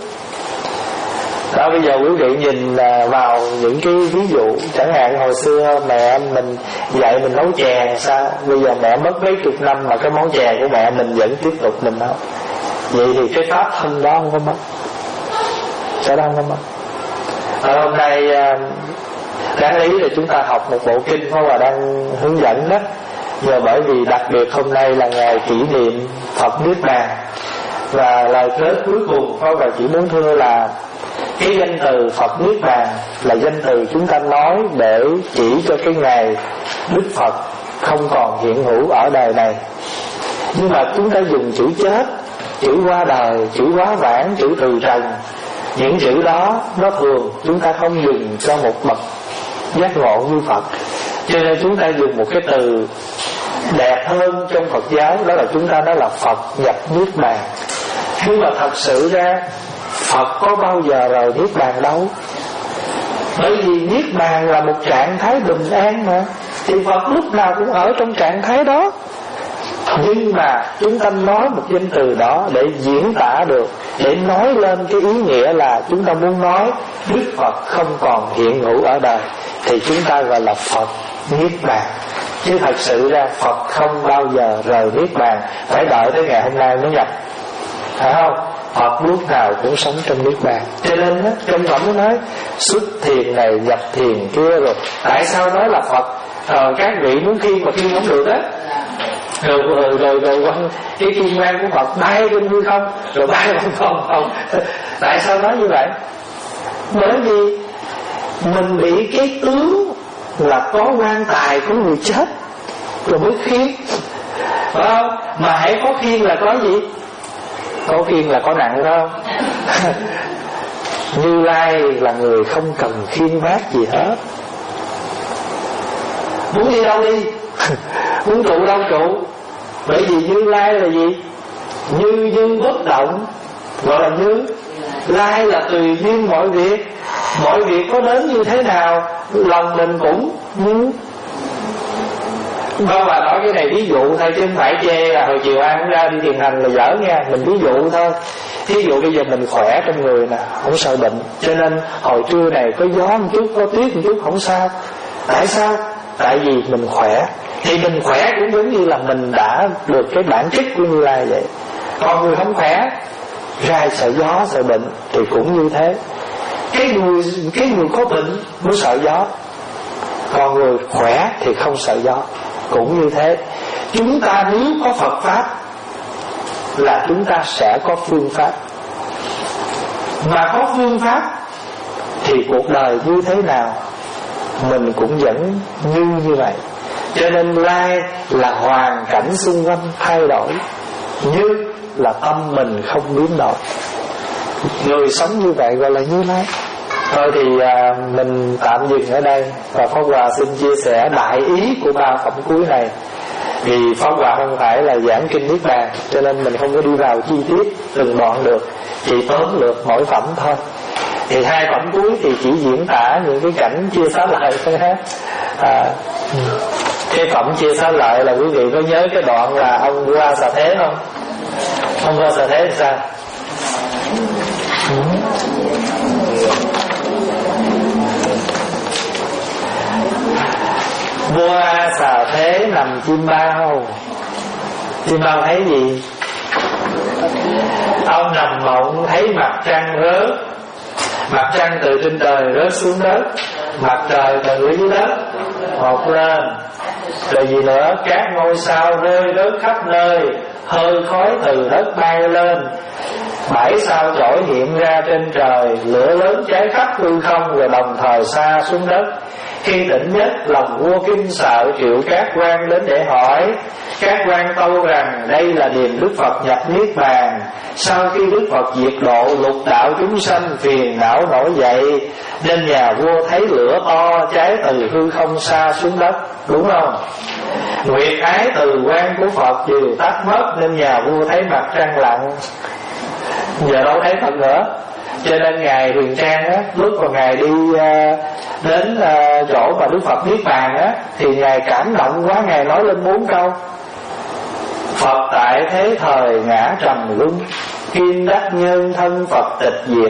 Đó, bây giờ quý vị nhìn vào những cái ví dụ, chẳng hạn hồi xưa mẹ mình dạy mình nấu chè sao, bây giờ mẹ mất mấy chục năm mà cái món chè của mẹ mình vẫn tiếp tục mình nấu. Vậy thì cái pháp thân đó không có mất, sẽ đâu không có mất. Ở hôm nay đáng lý là chúng ta học một bộ kinh Pháp Hòa đang hướng dẫn đó. Giờ bởi vì đặc biệt hôm nay là ngày kỷ niệm Phật Niết Bàn, và lời kết cuối cùng Pháp Hòa chỉ muốn thưa là cái danh từ Phật Niết Bàn là danh từ chúng ta nói để chỉ cho cái ngày Đức Phật không còn hiện hữu ở đời này. Nhưng mà chúng ta dùng chữ chết, chữ qua đời, chữ quá vãng, chữ từ trần. Những chữ đó nó thường chúng ta không dùng cho một bậc giác ngộ như Phật. Cho nên chúng ta dùng một cái từ đẹp hơn trong Phật giáo, đó là chúng ta nói là Phật nhập Niết Bàn. Nhưng mà thật sự ra Phật có bao giờ rời Niết Bàn đâu. Bởi vì Niết Bàn là một trạng thái bình an mà, thì Phật lúc nào cũng ở trong trạng thái đó. Nhưng mà chúng ta nói một danh từ đó để diễn tả được, để nói lên cái ý nghĩa là chúng ta muốn nói Đức Phật không còn hiện hữu ở đời, thì chúng ta gọi là Phật Niết Bàn. Chứ thật sự ra Phật không bao giờ rời Niết Bàn, phải đợi tới ngày hôm nay mới nhập, phải không? Phật lúc nào cũng sống trong Niết Bàn. Cho nên đó, trong phẩm nó nói xuất thiền này nhập thiền kia. Rồi tại sao nói là Phật ờ, các vị muốn khiêng mà khiêng không được á, rồi rồi rồi, rồi, rồi cái kim mang của Phật bay trên hư không, rồi bay không không không tại sao nói như vậy? Bởi vì mình bị cái tướng là có quan tài của người chết rồi mới khiêng, phải không? Mà hãy có khiêng là có gì? Có khiêng là có nặng, phải không? Như Lai là người không cần khiêng vác gì hết, muốn đi đâu đi, muốn trụ đâu trụ. Bởi vì Như Lai là gì? Như như bất động, gọi là Như Lai là tùy duyên mọi việc. Mọi việc có đến như thế nào lòng mình cũng như. Không, bà nói cái này ví dụ thôi chứ không phải chê là hồi chiều ai cũng ra đi thiền hành là dở nha. Mình ví dụ thôi. Ví dụ bây giờ mình khỏe trong người nè, không sợ bệnh, cho nên hồi trưa này có gió một chút, có tuyết một chút không sao. Tại sao? Tại vì mình khỏe. Thì mình khỏe cũng giống như là mình đã được cái bản chất của Như Lai vậy. Còn người không khỏe, rai sợ gió sợ bệnh thì cũng như thế. Cái người, cái người có bệnh mới sợ gió, còn người khỏe thì không sợ gió, cũng như thế. Chúng ta nếu có Phật Pháp là chúng ta sẽ có phương pháp. Mà có phương pháp thì cuộc đời như thế nào mình cũng vẫn như như vậy. Cho nên lai là hoàn cảnh xung quanh thay đổi, như là tâm mình không biến đổi. Người sống như vậy gọi là Như Lai. Thôi thì à, mình tạm dừng ở đây, và Pháp Hòa xin chia sẻ đại ý của ba phẩm cuối này. Vì Pháp Hòa không phải là giảng kinh Niết Bàn, cho nên mình không có đi vào chi tiết từng đoạn được, chỉ tóm lược mỗi phẩm thôi. Thì hai phẩm cuối thì chỉ diễn tả những cái cảnh chia xá lợi thôi ha. À, cái phẩm chia xá lợi là quý vị có nhớ cái đoạn là ông qua xà thế không? Ông qua xà thế thì sao? Vua xà thế nằm chim bao. Chim bao thấy gì? Ông nằm mộng thấy mặt trăng rớt. Mặt trăng từ trên trời rớt xuống đất, mặt trời từ dưới đất mọc lên. Rồi gì nữa? Các ngôi sao rơi rớt khắp nơi, hơi khói từ đất bay lên. Bảy sao chổi hiện ra trên trời, lửa lớn cháy khắp hư không, rồi đồng thời xa xuống đất. Khi tỉnh giấc, lòng vua kinh sợ, triệu các quan đến để hỏi. Các quan tâu rằng đây là điềm Đức Phật nhập Niết Bàn. Sau khi Đức Phật diệt độ, lục đạo chúng sanh phiền não nổi dậy, nên nhà vua thấy lửa to cháy từ hư không xa xuống đất, đúng không? Nguyệt ái từ quan của Phật đều tắt mất, nên nhà vua thấy mặt trăng lặng, giờ đâu thấy Phật nữa. Cho nên ngài Huyền Trang á, lúc mà ngài đi uh, đến uh, chỗ mà Đức Phật Niết Bàn á, thì ngài cảm động quá, ngài nói lên bốn câu: Phật tại thế thời ngã trầm luân, kim đắc nhân thân Phật tịch diệt.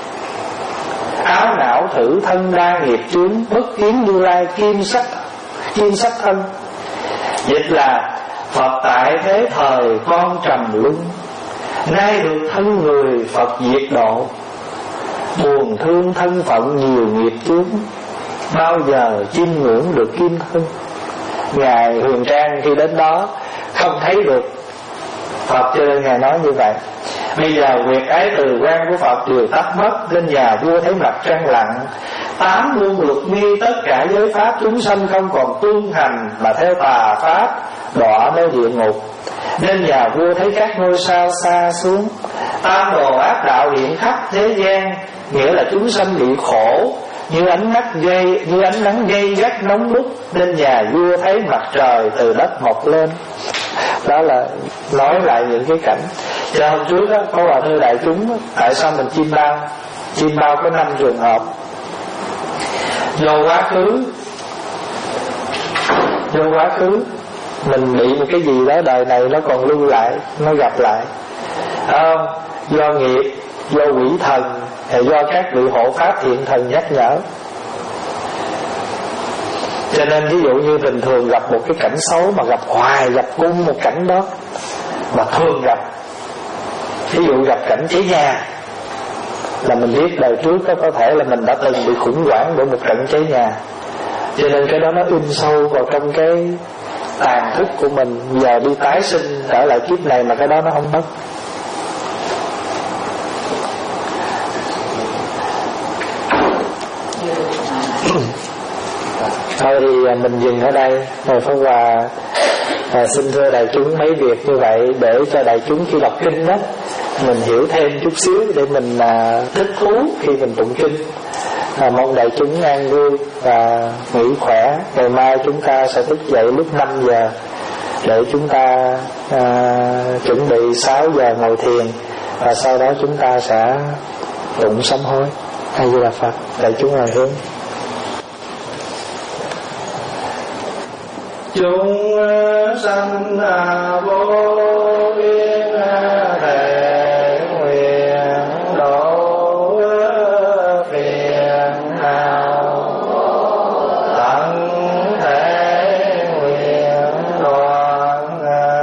Áo não thử thân đa nghiệp chướng, bất kiến Như Lai kim sắc kim sắc thân. Dịch là Phật tại thế thời con trầm luân, nay được thân người Phật diệt độ. Buồn thương thân phận nhiều nghiệp chướng, bao giờ chiêm ngưỡng được kim thân. Ngài Huyền Trang khi đến đó không thấy được Phật, cho nên ngài nói như vậy. Bây giờ nguyệt ái từ quan của Phật đều tắt mất, nên nhà vua thấy mặt trăng lặng. Tám muôn luật nghi tất cả giới pháp, chúng sanh không còn tuân hành mà theo tà pháp, đọa nơi địa ngục. Nên nhà vua thấy các ngôi sao xa xuống. Tam đồ ác đạo hiện khắp thế gian, nghĩa là chúng sanh bị khổ như ánh mắt gây như ánh nắng gây gắt nóng bức, nên nhà vua thấy mặt trời từ đất mọc lên. Đó là nói lại những cái cảnh. Cho hôm trước đó, có bà thưa đại chúng, tại sao mình chim bao? Chim bao có năm trường hợp. Do quá khứ, do quá khứ mình bị một cái gì đó đời này nó còn lưu lại, nó gặp lại, không? Do nghiệp, do quỷ thần, hay do các vị hộ pháp thiện thần nhắc nhở. Cho nên ví dụ như bình thường gặp một cái cảnh xấu mà gặp hoài, gặp cung một cảnh đó mà thường gặp, ví dụ gặp cảnh cháy nhà, là mình biết đời trước đó có thể là mình đã từng bị khủng hoảng bởi một trận cháy nhà. Cho nên cái đó nó in sâu vào trong cái tàn thức của mình. Giờ đi tái sinh trở lại kiếp này mà cái đó nó không mất. Thôi thì mình dừng ở đây. Rồi Pháp Hòa à, xin thưa đại chúng mấy việc như vậy, để cho đại chúng khi đọc kinh đó mình hiểu thêm chút xíu, để mình à, thích thú khi mình tụng kinh. à, Mong đại chúng an vui và nghỉ khỏe. Ngày mai chúng ta sẽ thức dậy lúc năm giờ để chúng ta à, chuẩn bị sáu giờ ngồi thiền, và sau đó chúng ta sẽ tụng sám hối. A Di Đà Phật. Đại chúng hồi hướng. Chúng sanh vô biên thể nguyện độ phiền não, tận thể nguyện đoạn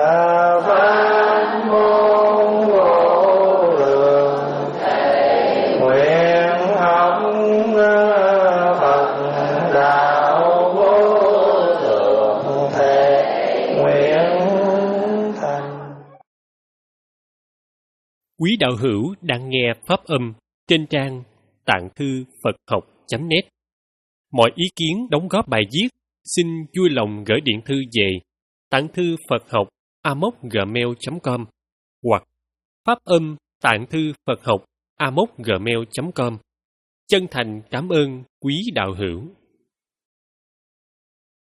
pháp môn vô lượng, nguyện học Phật đạo vô thượng thể nguyện thành. Quý đạo hữu đang nghe pháp âm trên trang tạng thư Phật học chấm net. Mọi ý kiến đóng góp bài viết xin vui lòng gửi điện thư về tạng thư Phật học a m o c gmail chấm com hoặc phát âm tạng thư Phật học a m o c gmail chấm com. Chân thành cảm ơn quý đạo hữu.